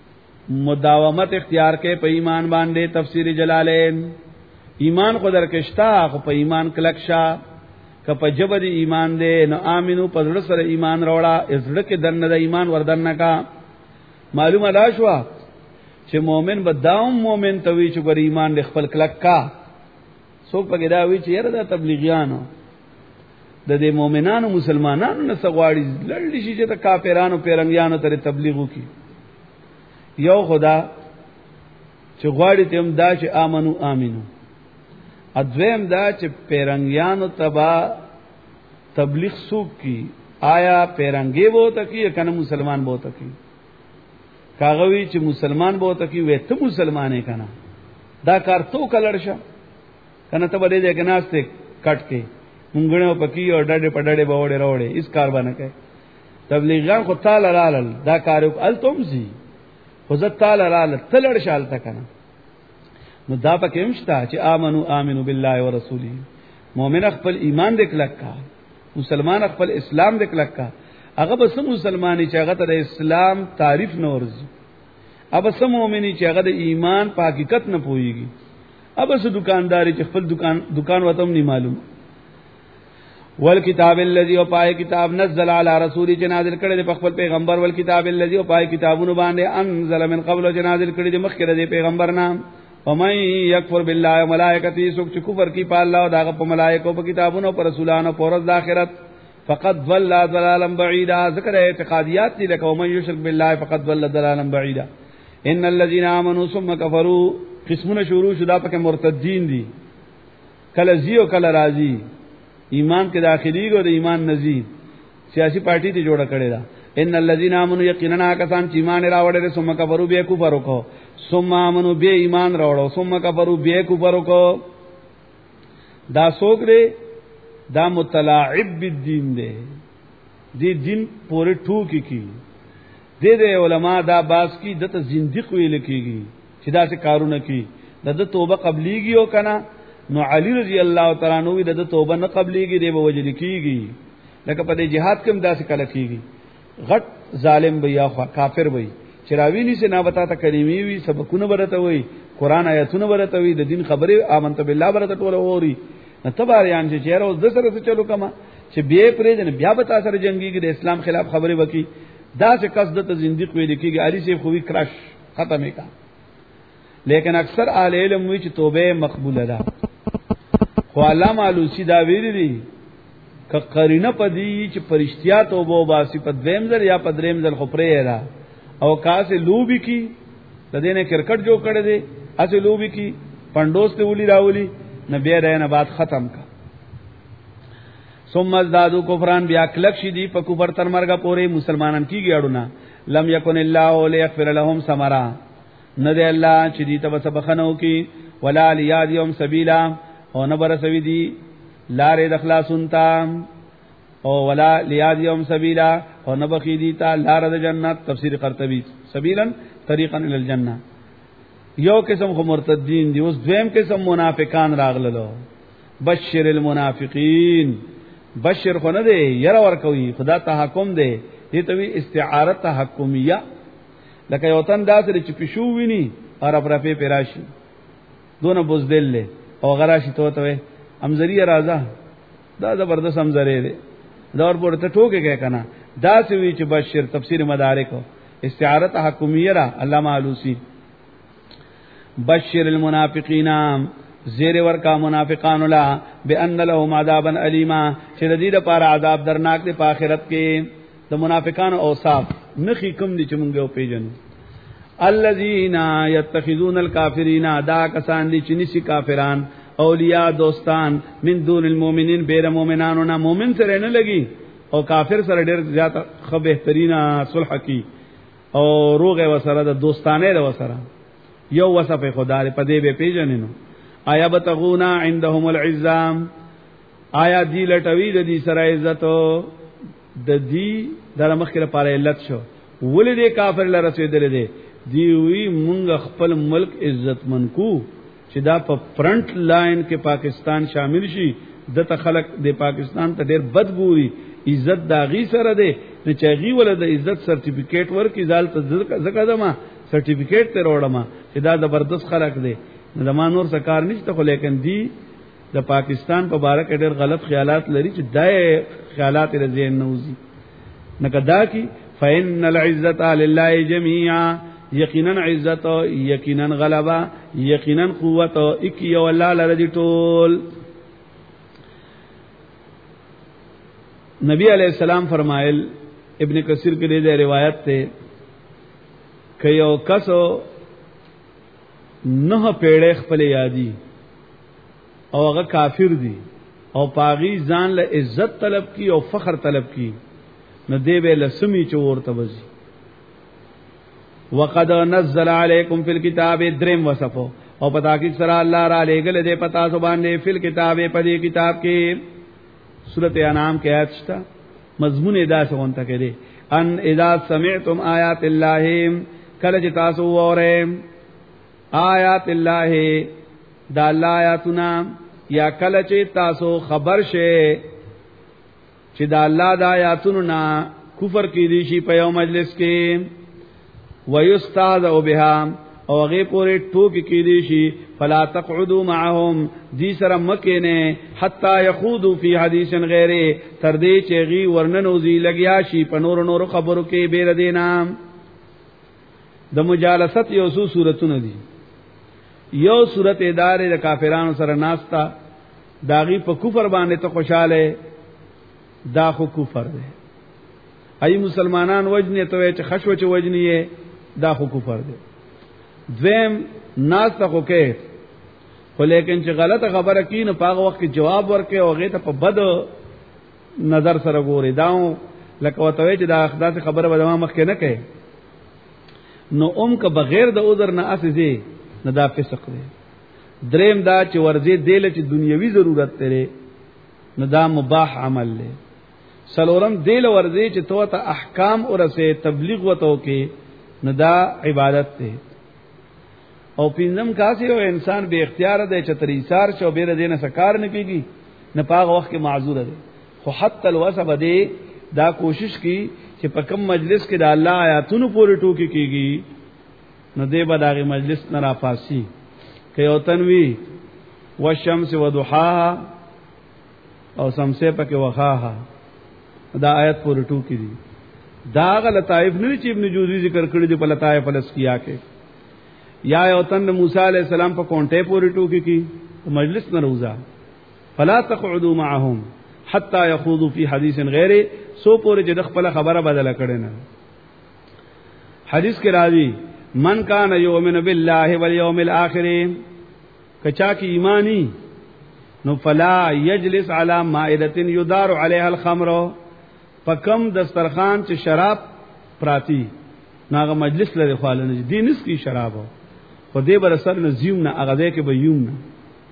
مداومت اختیار کې په ایمان باندې. تفسیر جلالین، ایمان خو درکشتا خو په ایمان کلکشا، که په جبه دی ایمان دے نو آمنو په زړه سره ایمان راوړه، زړه کې دنه د ایمان وردن کا. معلومه دا شو چې مؤمن به داوم مؤمن توي چې ګر ایمان د خپل کلک کا. څوک پکې دا وی چې یره د تبلیغیانو د دې مؤمنانو مسلمانانو نه سغواړي لړل شي چې د کافرانو پیرنګیانو ته تبلیغ وکي. یو خدا چې غواړي تم دا چې آمنو ادویم دا چې پیرنګیانو تبا تبلیغ سوق کی، آیا پیرنګي وو تکي کنه مسلمان وو تکي؟ کاغوی چې مسلمان وو تکي وې ته مسلمانې کنه دا کار تو کلړشه کنه ته بده دې کناسته کټ کې مونږه پکی او ډډه پډړې بوړې راوړې اس کار باندې کوي. تبلیغیان خو تعالی رال دا کار ال تم زی خو ځ تعالی رال تلړ شالته کنه. نو دا پکې مشتا چې آمنو بالله ورسوله. مؤمن خپل ایمان دې کلک کا، مسلمان خپل اسلام دې کلک کا. هغه به سم مسلمانی چې هغه ته د اسلام تعریف نه ورزي، هغه سم مؤمنی چې هغه د ایمان په حقیقت نه پويږي، هغه سم دکانداري چې خپل دکان وته نه معلوم. والکتاب الذی او پای کتاب نزل علی رسولی چې نازل کړي په خپل پیغمبر، والکتاب الذی او پای کتابونو باندې انزل من قبل چې نازل کړي د مخکې د پیغمبر نام. ومن یکفر بالله وملائکته، سوک چې کفر کی په الله او داغه په ملائکه په کتابونو پر رسولانو پر ورځ د آخرت، فقد ضل ضلالا بعیدا. ذکر اعتقادیات دي لکه ومن یشرک بالله فقد ضل ضلالا بعیدا. ان الذين امنوا ثم كفروا، قسمونه شروع شدا پکې مرتدین دي، کله زیو کله راضی، ایمان کې داخلي ګو د ایمان نزی سیاسی پارٹی ته جوړه کړي دا. ان الذين امنوا یقینا کسان چې ایمان راوړل ثم كفروا به کفر وکړو، ثم امنوا به ایمان راوړو، ثم كفروا به کفر وکړو. دا څوک دی؟ دا متلاعب بالدین دی، دی دین پورې ټوکی کی. د علماء دا باس کی دته زنديق ویل کیږي چې دا څه کارونه کی، د توبه قبليږي او کنه. نو علی رضی الله تعالی عنہ د توبه نه قبليږي دی به وجل کیږي. لکه په جهاد کې هم دا څه کله کیږي. غټ ظالم به یا کافر وي چراوینی سے نہ بتا تا کریمی وی سبقونه برته وي، قران آیاتونه برته وي، د دین خبره آمنت بالله برته ټوله ووري. نو تباریان چې چیرې اوس د سره چلو کما چې بیا پرې جن بیا بتا سره جنگي د اسلام خلاف خبره وکي. دا چې قصد ته زنديق ویل کیږي، علی سے خوې کرش ختمه کا. لیکن اکثر اهل علم وی چې توبه مقبوله ده. خو علامه علوسی دا ویلي دي ک قرینه پدی چې پرشتیا توبه واسي په دویم ځل یا په دریم ځل خو پرې را او کاسه لوبي کی د دې نه کرکټ جو کړی دی، اسه لوبي کی پندوس ته ولي راولي نبی رہنا بعد ختم کا. ثم ازدادوا کفران، بیا کلک شدی په کفر تر مرګه پورې مسلمانان کیږي اړونه. لم یکن الله لیغفر لهم ثمرا، نه دی الله چې دې ته سبخنو کی، ولا لیادیهم سبیلا، او نه برسوی دی لارې د خلاصون تا، او ولا لیادیهم سبیلا، او نه بخی دی تا لار د جنت. تفسیر قرطبی سبیلا طریقا الی الجنه. یو قسم خو مرتدین دی، اوس دویم قسم منافقان راغللو. بشر المنافقین، بشر خو نه دی ير ور کوي، خدا تحکم دی، دې ته وی استعاره تحکمیه. لکه یو تن داسره چې پښو ویني اور افرافه پیراشي دونه بوزدل له او غراشي ته امزری راځه، دا زبردست امزری دی، دا ور پورته ټوکې کوي کنه. دا څه وی چې بشر تفسیر مدارک استعاره تحکمیه را علامه علوسی. بشر المنافقین، زیر ورکا منافقان لا بان لهم عذابا الیما، چې د دې لپاره عذاب درناک دی په آخرت کې. د منافقانو اوصاف نخی کم دي چې مونږ یو پیژنو. الذين يتخذون الكافرين، دا کسان دي چې نشي کافران اولیاء دوستان من دون المؤمنین، بیر مومنانو نه مومن سره نه لګي او کافر سره ډېر زیات خو بهترینه صلح کی او روغه وسره د دوستانه د وسره. یو وصف خدای په دې به پیژنینو. آیا بتغونا عندهم العزام، آیا دی لټوی د دې سره عزت د دې در مخکې لپاره علت شو ولې دې کافر لره رسیدل دي. دی وی مونږ خپل ملک عزت منکو چې دا په فرنٹ لاین کې پاکستان شامل شي د خلق د پاکستان ته ډېر بد ګوري عزت دا غي سره ده چې چاغي ول د عزت سرټیفیکیټ ورکې ځال ته زکه دما سرټیفیکیټ ته وروړم چې دا زبردست خلق دی نه د مانور سکار نشته خو لیکن دی د پاکستان په باره کې ډېر غلط خیالات لري چې دای خیالات رضی نوزي نکدا کی فإن العزة لله جميعا یقینا عزت یقینا غلبا یقینا قوت اکی والله لري ټول. نبی علیہ السلام فرمایل ابن کثیر کې دې روایت ته کيو کسو نه پیړې خپل یادي او هغه کافر دي او پاغي ځان له عزت طلب کی او فخر طلب کی نو دی به لسمی چورته وځي. وقد نزل علیکم فی الكتاب درم وصفو او پتا کی سره الله را لګل دې پتا سو باندې فی الكتاب په دې کتاب کې سورۃ انعام کې آیات شته مضمون ادا څنګه کې دي ان اذا سمعتم آیات الله کله چې تاسو وره آیات الله دا الله آیاتنا یا کله چې تاسو خبر شئ چې دا الله د آیاتونو نه کفر کې دي شي په یو مجلس کې ويستهزأ بها او هغه پورې ټوکی کې دي شي فلا تقعدوا معهم دي سره مکه حتا يخوضوا في حديث غيره تر دې چې غي ورننوزي لګیا شي په نور خبرو کې بیر دینا. د مجالست یو څو صورتونه دي. یو صورت ادارې د کافرانو سره ناستا داغي په کفر باندې ته خوشاله دا خو کفر دی. ای مسلمانان وجنه ته چې خشوه چې وجنیه دا خو کفر دی. دویم ناس ته کې خو لیکن چې غلطه خبره کین په هغه وخت کې جواب ورکې او هغه ته په بد نظر سره ګوري داو لکه وته چې دا خدای خبره به ما مخ کې نه کوي نو که بغیر د عذر نه اسې نه دا فسق دی. دریم دا چې ورزه دیل چې دنیوي ضرورت لري نه دا مباح عمل دی. سلورم دیل ورزه چې تو ته احکام ورسه تبلیغ وته کې نه دا عبادت دی. او پینځم کاسي او انسان به اختیار دی چې تریسار شو بیر دینه سکار نه کیږي نه پاغه وخت کې معذور دی. خو حتی الوسب دی دا کوشش کی چې په کوم مجلس کې د الله آیاتونو پورې ټوکی کیږي نو دې به داغه مجلس نه را پاسي کې او تنوی والشمس وضحاها او سمسه پکې وخاها دا آیت پورې ټوکی دي. دا غلطایف نه چې ابن جوزی ذکر کړی دی په لطائف الاسقیا کې یا او تن موسی علیہ السلام په کونټه پورې ټوکی کی مجلس نه روزا فلا تقعدوا معهم حتى يخوضوا في حديث غيره سو پورې چې د خپل خبره بدله کړي نه. حدیث کې راځي من کان یؤمن بالله واليوم الاخر کچا کی ایمانی نو فلا یجلس علی مائده یدار علیها الخمر پکم دسترخوان چې شراب پراتی ناغه مجلس لري خالنه دینس کی شراب او دې بر سر نه زیوم نه اغه کې به یوم نه.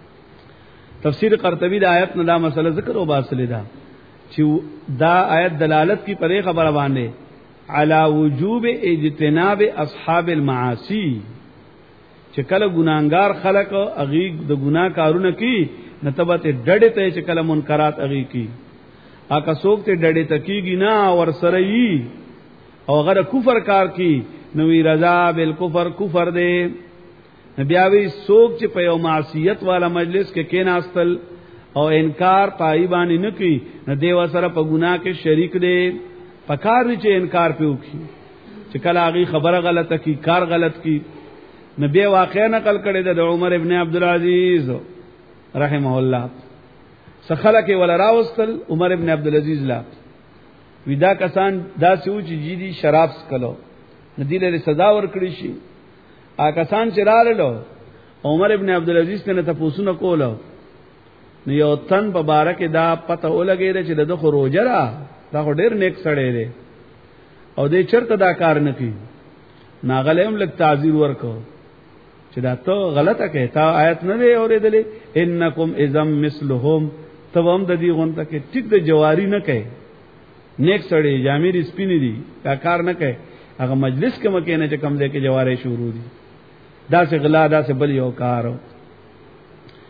تفسیر قرطبی د آیت نه دا مسله ذکر او باسل دا چې دا آیت دلالت کی پرې خبره باندې علی وجوب اجتناب اصحاب المعاصی چې کله ګناګار خلق اغي د ګناه کارونه کی نتبت ډډه ته چې کله منکرات اغي کی اګه څوک ته ډډه تکیږي نه ور سره یي او غره کفر کار کی نوې رضا بالکفر کفر دی. بیاوی څوک چې په یو معصیت والا مجلس کې کېناستل او انکار پای باندې نه کوي نه دیو سره په ګناه کې شریک دی. پکار دي چې انکار پیو کی چې کله هغه خبره غلطه کی کار غلط کی. نبی واقعا نقل کړی د عمر ابن عبد العزيز رحمه الله سخله کې ولا راوستل عمر ابن عبد العزيز لا ودا کسان دا سوچ جدي شراب سکلو ندی له سزا ورکړي شي. کسان چې رالو عمر ابن عبد العزيز ته تاسو نه کولو نو یو تن په بارکه دا پته ولګی چې د خروجه را دا ډېر نیک سړی دی او دې چرته دا کار نه کوي ناغلهم لک تعذير ورکو چې دا ته غلطه کوي تا آیت نه دی اورېدلې انکم اذم مثلهم تبم د دې غونته کې ټیک د جواری نه کوي نیک سړی جامې سپینې دي دا کار نه کوي هغه مجلس کې مکه نه چې کم دې کې جواره شروع دي دا څه غلا دا څه بل یو کارو.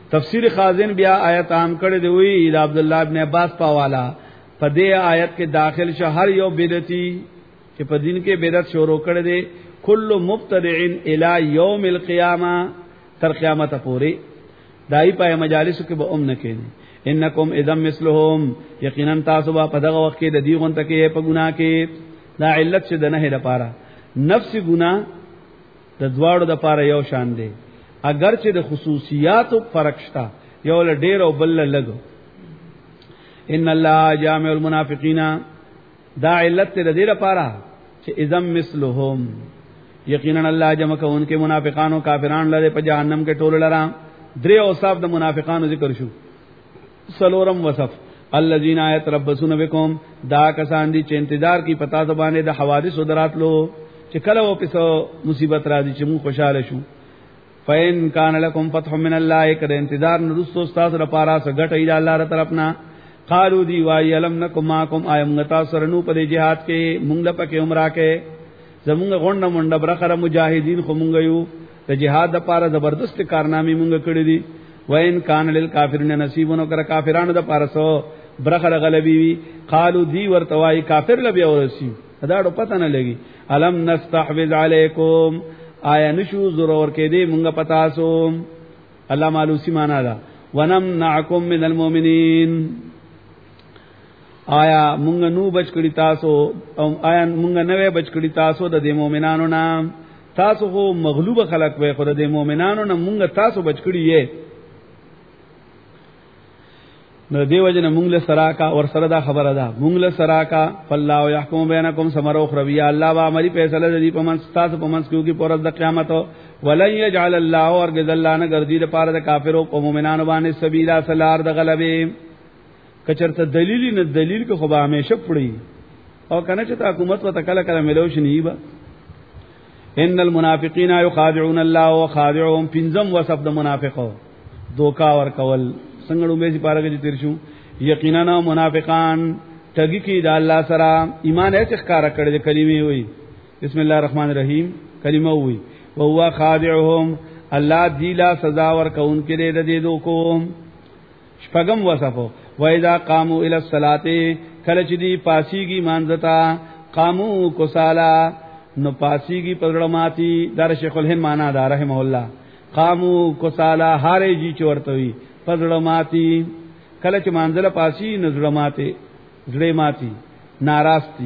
تفسیر خازن بیا آیت عام کړی دی وی د عبد الله ابن عباس پاوالا په دې آیت کې داخل شه هر یو بدعتي چې په دین کې بدعت شروع کړی دی کل مبتدع الی یوم القیامه تر قیامت پورې دای په مجالس کې به نه کېنی انکم اذا مثلهم یقینا تاسو په دغه وخت کې د دې غونته کې په ګناه کې دا علت څه د نه لپاره نفس ګناه د دواړو د لپاره یو شان دی اگر چې د خصوصیات فرق شته یو له ډیر او بل لګ ان الله جامع المنافقین دا علت د دې لپاره چې اذا مثلهم یقینا الله جمع کوونکې منافقانو کافرانو لره په جهنم کې ټول لرا درې اوصاف د منافقانو ذکر شو سلورم وصف الذين يتربصون بكم دا کسان دي چې انتظار کی پتا زبانه د حوادث او دراتلو چې کله و پسو مصیبت راځي چې موږ خوشاله شو فین کان لکم فتح من الله کده انتظار نرستو استاد لپاره سغټ ایدا الله تر طرفنا قالو دی وای علم نکم ماکم ایم غتا سرنو په جهاد کې مونږ له پکې عمره کې زمونږ غونډه منډه برخره مجاهدین خو مونږ یو د جهاد لپاره زبردست کارنامې مونږ کړې دي وین کان للکافرین نصیبونو کر کافرانو د پاره سو برخره غلبی وی قالو دی ورتوای کافر لبی اورسی دا ډو پته نه لګي علم نستحوذ علیکم آیا نشو ضرور کې دې مونږه پتا سو الله مالوسی معنا دا ونمنعکم من المؤمنین آیا مونږ نو بچ کړی تاسو او آیا مونږ نوې بچ کړی تاسو د دې مؤمنانو نام تاسو خو مغلوب خلق وې خو د مؤمنانو نه مونږ تاسو بچ کړی یې نو دیو جن مونږ له سراکا ور سره دا خبره ده مونږ له سراکا فالله يحكم بينكم سمرو خربي الله با امري فیصله دي په منځ تاسو په منځ کې پر د قیامت ولن يجعل الله ورغز الله نه ګرځي د پاره د کافرو او مؤمنانو باندې سبيلا سلار د غلبه کچرته دلیل نه دلیل کو خو همیشه پړي او کنه چې حکومت و تکل کله ملوش نه با ان المنافقين يخادعون الله وخادعهم پنځم وصف د منافقو دوکا ور کول څنګه لومبه سي پارګه تیر شو یقینا منافقان ټګي کی د الله سره ایمان یې ښکارا کړی د کلمې وي بسم الله الرحمن الرحیم کلمه وي او هو خادعهم الله دی لا سزا ور کون کې د دې دوکو شپغم وصفو و اذا قاموا الى الصلاه کله چې دی پاسیږي مانځتا قامو کوسالا نو پاسیږي پرړماتی در شیخ الهند معنا دا رحم الله قامو کوسالا هارې جی چورتوي پزړماتی کله چې مانځله پاسی نزړماتی زړې ماتی ناراستی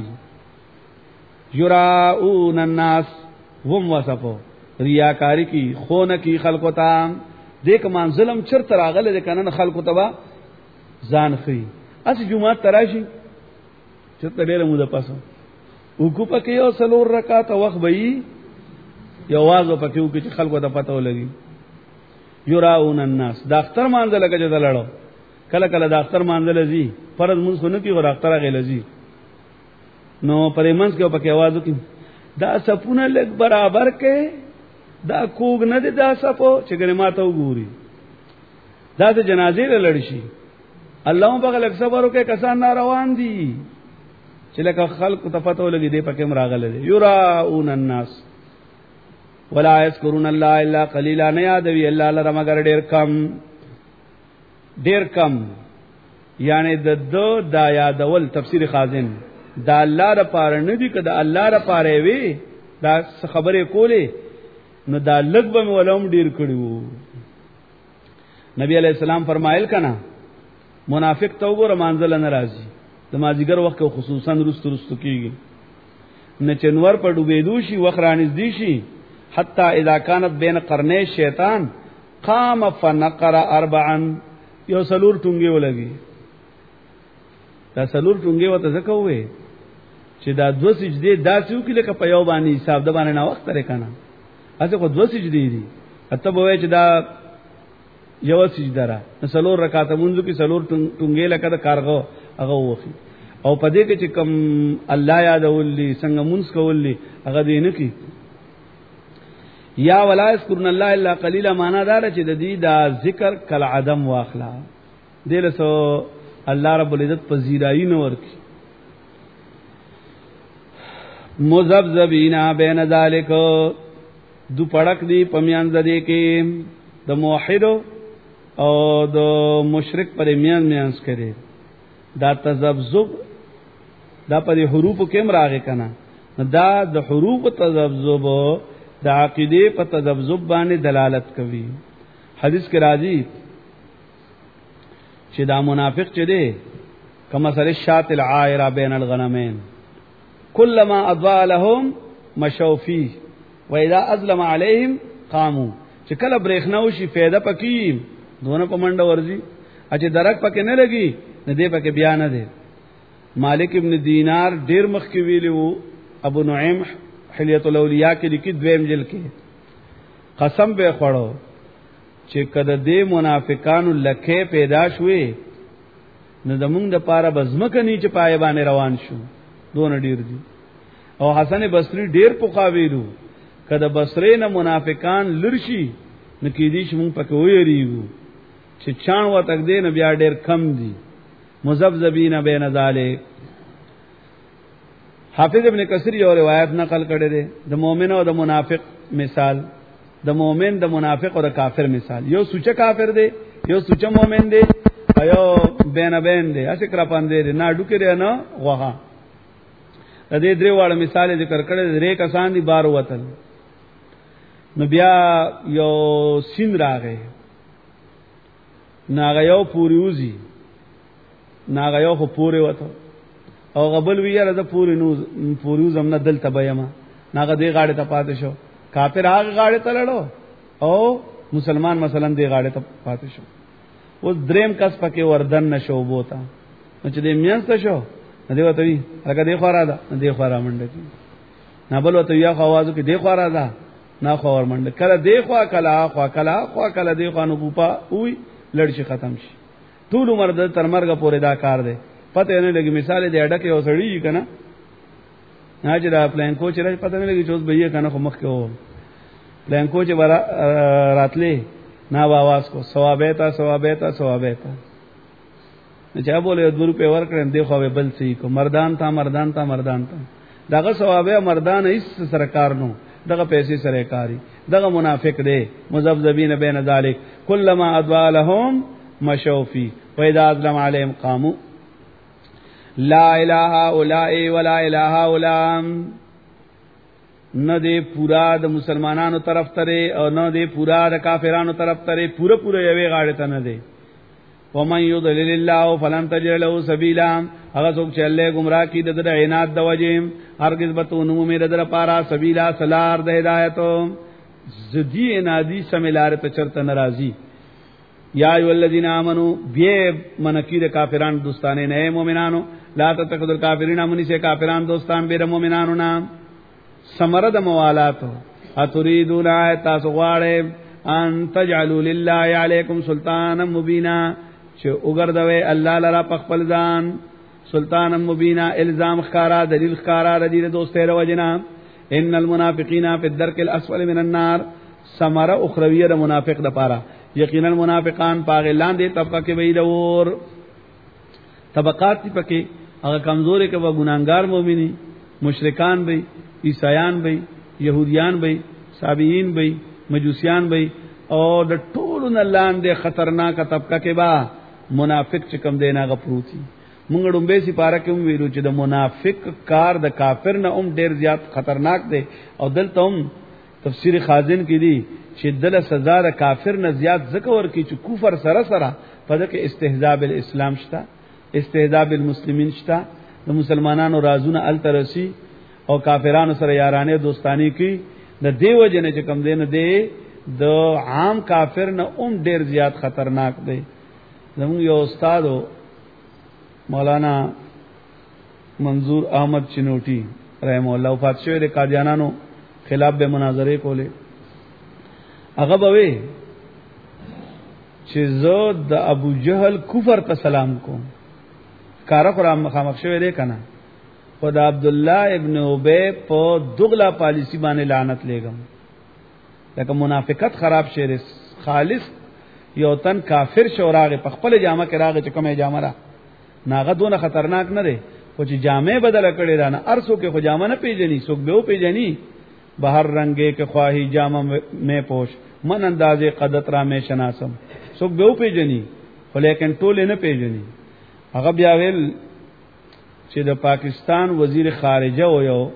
یراؤون الناس وم وصفو ریاکاری کی خون کی خلقو تا دیکھ مانځلم چرته راغله د کنن خلقو تبا ځان خي اس جمعه تراشی چرته ډېر مو د پاسو وګو پکې یو سلور رکعات وخت وي یو وازو پکې وګ چې خلقو ته پته ولګي یراؤون الناس دا اختر مانځل لګه ته لړو کله کله دا اختر مانځل زی فرض مونږ خو نه کی ور اختر غل زی نو پرې منځ کې پکې आवाज وکي دا سپونه لګ برابر کې دا کوګ نه دي دا سپو چې ګنه ماته وګوري دا د جنازې لړ شي الله په غلک صبر وکي کسان روان دي چې لکه خلق ته پته ولګي دې پکې مراغله دي یراؤون الناس ولا يذكرون الله الا قليلا نه یادوي الله لره مگر ډیر کم یعنی د دو دا یادول تفسیر خازن دا الله را پاره نه دي کده الله را پاره وي دا خبره کوله نو دا لګ به ولوم ډیر کړو نبی علیہ السلام فرمایل کنا منافق تو ګور مانځل ناراضي د مازیګر وخت خصوصا رستو کیږي نه چنور په ډوبېدو شي وخرانځ دي شي حتى اذا كانت بين قرني الشيطان قام فنقر اربعا یو سلور ټونګي ولګي دا سلور ټونګي وته څه کوي چې دا دو سجدي داسو کې لکه په یو باندې حساب د باندې نه وخت لري کنه اته کو دو سجدي دي اته به چې دا یو سجده را سلور رکعات منځو کې سلور ټونګي لکه د کارغو هغه وخی او پدې کې چې کم الله یاد ولي څنګه مونږ کولې هغه دې نه کی یا ولا یذکرن الله الا قلیلا معنا دار چې د دې دا ذکر کل عدم واخلا دله سو الله رب العزت پذیرای نه ورکی مذبذبینا بین ذالک دو پړک دی پمیان زدی کې د موحد او د مشرک پر میانس کړي دا تذبذب دا پر حروف کې راغی کنه دا د حروف تذبذب د عقیده په تذبذب باندې دلالت کوي. حدیث کې راځي چې دا منافق چې دی کما سر الشات العائره بین الغنمین كلما اضاء لهم مشوا فيه واذا اظلم عليهم قاموا. چې کله برېښنا وشي فایده پکې دونه په منډه ورځي چې درک پکې نه لګي نه دی پکې بیا نه دی. مالک ابن دینار ډیر مخ کې ویلو ابو نعیم حلیۃ الاولیاء کې لیکي دویم جلد کې قسم به خوړو چې کله دې منافقانو لکه پیدا شوې نو زمونږ د پاره بزمکه نه چې پای باندې روان شو دونه ډیر دي. او حسن بصری ډیر پوخاویلو کله بصری نه منافقان لرشي نو کې دې شمون پکې وېریو چې چان و تک دې نه بیا ډیر کم دي مذبذبین بین ذالک. حافظ ابن کثیر یو روایت نقل کړی دی د مؤمن او د منافق مثال، د مؤمن د منافق او د کافر مثال. یو سوچ کافر دی یو سوچ مؤمن دی ایو بین بین دی اسی کرا پاندې دی نه ډوکې دی نه غوها. د دې درې واړه مثال ذکر کړی درې کسان دي بار وتل نو بیا یو سین راغی ناغه یو پوری وزي ناغه یو خو پوری وته او غبل ویره د پوری زمنا دل تبیما ناغه دی غاړه ته پاتې شو کافر هغه غاړه ته لړو او مسلمان مثلا دی غاړه ته پاتې شو. اوس دریم کس پکې وردن نشو بوتا نو چې دې میانست شو نه دی وته وی هغه دی خو را ده نه دی خو را منډه کی نه بل وته یا خواازو کې دی خو را ده نه خو ور منډه کله دی خو کله دی خو نو پوپا وی لړشي ختم شي. ټول عمر د تر مرګ پورې دا کار دی پته نه لګي. مثال دې اډکه یو سړی کنه نه چې دا پلان کوچ راځي پته نه لګي چې اوس به یې کنه خو مخ کې و پلان کوچ راتلې نه आवाज کو ثوابتا نه چا بوله 2 روپے ورکړم دی خو به بل سي کو مردان تا داغه ثوابه مردان هیڅ سرکار نو دغه پیسې سره کاری دغه منافق دی مذبذبین بین ذلک کلما اضاء لهم مشوا فی واذا اظلم علیهم قاموا لا الہ الا ولا الہ الا. نه دی پورا د مسلمانانو طرف تره او نه دی پورا د کافرانو طرف تره پورا یوې غاړه ته نه دی. ومن یضلل الله فلن تجد له سبیلا. هغه څوک چې الله گمراه کړي د عناد د وجه هرگز به تو نو مې در پارا سبیلا سلار د هدایت زدی انادی سملار ته چرته ناراضی. یا ایو الذین آمنو بی منکید کافران دوستانه نه مؤمنانو لا تتخذوا الکافرین امنی سے کافران دوستان بیر مؤمنانو نام سمرد موالاتو اتریدون تاسو غواړئ ان تجعلوا لله علیکم سلطانا مبینا چې وګرځوي الله لرا پخپل ځان سلطانا مبینا الزام خارا دلیل خارا د دې دوستۍ وجنا. ان المنافقین فی الدرک الاسفل من النار سمره اخرویه د منافق د پاره یقینا منافقان پاغه لاندې طبقه کې وي د اور طبقات پکې هغه کمزوري کې و ګناګار مؤمنی مشرکان وي عیسایان وي يهوديان وي صابئین وي مجوسیان وي او د ټولو نه لاندې خطرناک طبقه کې با منافق چې کم دینا غپروتی. مونږ ډومبه سي پاره کې ویلو چې د منافق کار د کافر نه ډیر زیات خطرناک دی او دلته هم تفسیر خازن کې دی چې دله سزا د کافر نه زیات ذکر کی چې کفر سره په دغه استهزاء بالاسلام شتا استهزاء بالمسلمین شتا د مسلمانانو رازونه الترسی او کافرانو سره یارانه دوستانی کی د دیو جن چې کم دین دی د عام کافر نه ډیر زیات خطرناک دی. زموږ یو استادو مولانا منظور احمد چنوټی رحم الله وفات شوی د قادیانانو خلاف به مناظره کوله. هغه به چې زه د ابو جهل کفر ته سلام کوم کار قرآن مخامخ شوی دی کنه خدا عبد الله ابن ابی په دغلا پالیسی باندې لعنت لګم لکه منافقت خراب شعر خالص یو تن کافر شوراغه په خپل جامه کې راغی چې کومه جامه را ناغه دونه خطرناک نه دی خو چې جامه بدل کړي را نه ارسو کې خو جامه نه پیژني څوک به پیژني بہر رنگے کے خواہی جامہ میں پوش من اندازے قدت را میں شناسم سوک بیو پیجنی خو لیکن ټول نه پیجنی. هغه بیا ویل چې د پاکستان وزیر خارجه و یو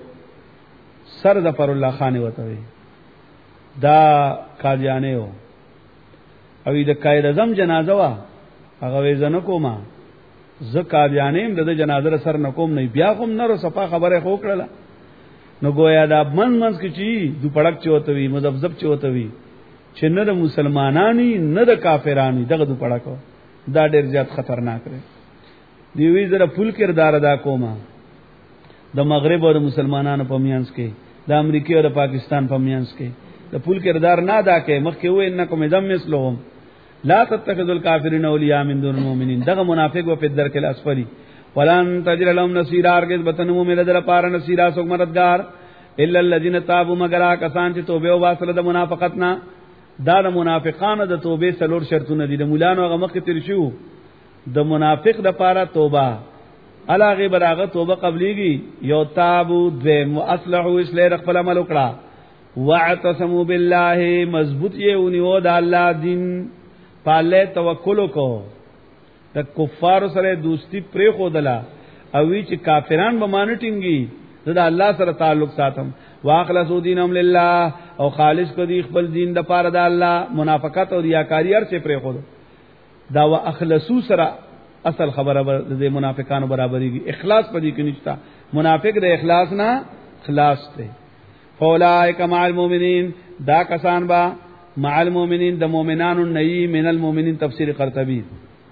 سر ظفر الله خان وته وی دا قاضیانه و او د قائد اعظم جنازه وا هغه وی زنه کومه ز قاضیانه د جنازه سر نکوم نه بیا کوم نه صفه خبره خو کړله نو گویا دا منځ کې چی دو پړک چوته وی مذبذب چوته وی چې نه د مسلمانانی نه د کافرانی دغه دو پړکو دا ډیر زیات خطرناک دی. دی وی زره فل کردار ادا کوما د مغرب او د مسلمانانو په میانس کې د امریکای او د پاکستان په میانس کې د فل کردار نه ادا کې مخکې و انکم ذم مثلهم لا تتخذوا الكافرين اولیاء من دون المؤمنین. دغه منافق و په درک الاسفلی ولن تجد لهم نصيرا ارجز بتنمو مل در پار نصيرا سو مددگار الا الذين تابوا مگر کسان چې توبه او واصله د منافقتنا دا د منافقانو د توبه سلور شرطونه دي. د مولانو هغه مخ تیر شو د منافق د پاره توبه علاغه براغه توبه قبليږي یو تابو ذم واصلحوا اصلاح خپل عمل وکړه واعتصموا بالله مضبوط یې ونیو د الله دین پاله توکل کو د کفار سره دوستی پرې خودلا او وی چې کافران به مانټینګي د الله سره تعلق ساتم واخلصوا دینهم لله او خالص کو دی خپل دین د پاره د الله منافقت او ریاکاری هر څه پرې خود دا واخلصوا سره اصل خبره د منافقانو برابرېږي اخلاص پدې کې نشتا منافق د اخلاص نه خلاص ته فاولائک مع المؤمنین دا کسان با مع المؤمنین د مؤمنانو نئی من المؤمنین تفسیر قرطبی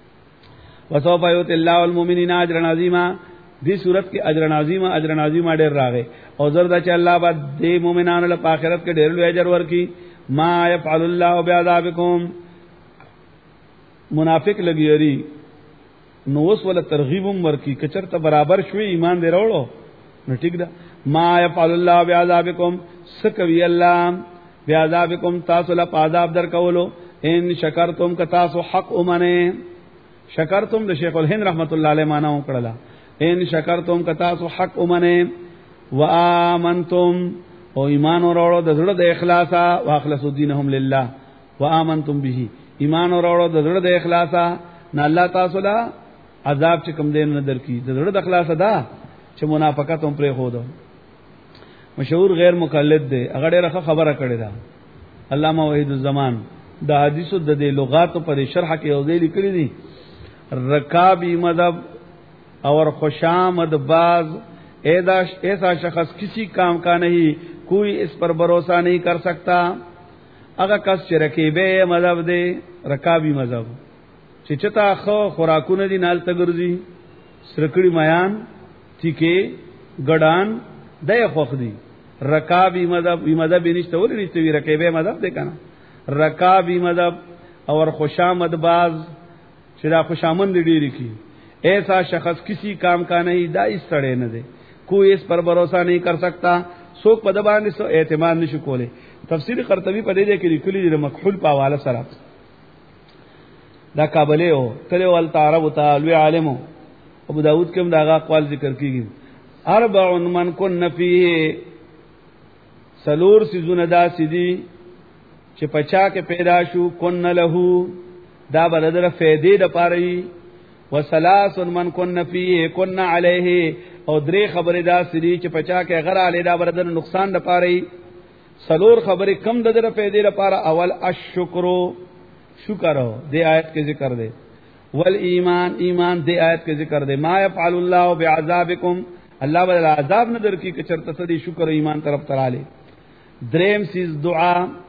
وسوف یؤتی الله المؤمنین اجرا عظیما دی صورت کې اجر عظیما ډېر راغی او زردا چې الله با د مؤمنانو په آخرت کې ډېر لوی اجر ورکي. ما يفعل الله بعذابکم منافق لګیری نو وس ولا ترغیبم ورکی کچرته برابر شوی ایمان دی وروړو نو ټیک ده. ما يفعل الله بعذابکم سکوی الله بعذابکم تاسو له عذاب در کولو ان شکرتم ک تاسو حق امنه شکرتم د شیخ الهند رحمت الله علیه معنا وکړه ان شکرتم ک تاسو حق امنه وامنتم او ایمان وروړو د زړه د اخلاصا واخلصوا دینهم لله وامنتم به ایمان وروړو د زړه د اخلاصا نه الله تاسو لا عذاب چې کوم دین نه درکې د زړه د اخلاص دا چې منافقت هم پرې خو دو. مشهور غیر مقلد دی هغه ډېره خبره کړې ده علامه وحید الزمان د حدیثو د لغات پر شرح کې او ځای لیکلي دي رکابی مذهب اور خوشامد باز ایسا شخص کسی کام کا نہیں کوئی اس پر بھروسہ نہیں کر سکتا. اگر کس چې رکیبه مذهب دی رکابی مذهب چې چتا خو خوراکونه دي نال تګرځي سرکړی میان ټیکې ګډان دای خوخ دي رکابی مذهب نشته ولې نشته وی رکیبه مذهب دی کنه رکابی مذهب اور خوشامد باز چې دا خوشامند ډیری کی ایسا شخص کسی کام کا نہیں دا اس سڑے نہ دے کوئی اس پر بھروسہ نہیں کر سکتا سوک په دبان سو اعتماد نشو کوله. تفسیر قرطبی په دې کې لیکلي د مکحول په حواله سره دا قابلیه او کله ول تعرب تعالی عالم ابو داود کوم دا اقوال ذکر کیږي اربع من کن فيه سلور سيزونه دا سيدي چې پچا کې پیدا شو کن له دا بلدر فیدې د پاره وسلاس من کن فيه کن عليه او درې خبره دا سړي چې پچا کې غره علي دا بردر نقصان د پاره سلور خبره کم د در فیدې لپاره اول الشکر شکر دې آیت کې ذکر دی ول ایمان دې آیت کې ذکر دی ما يفعل الله بعذابکم الله بل عذاب نه در کې چرته سړي شکر ایمان طرف تراله. دریم سیز دعا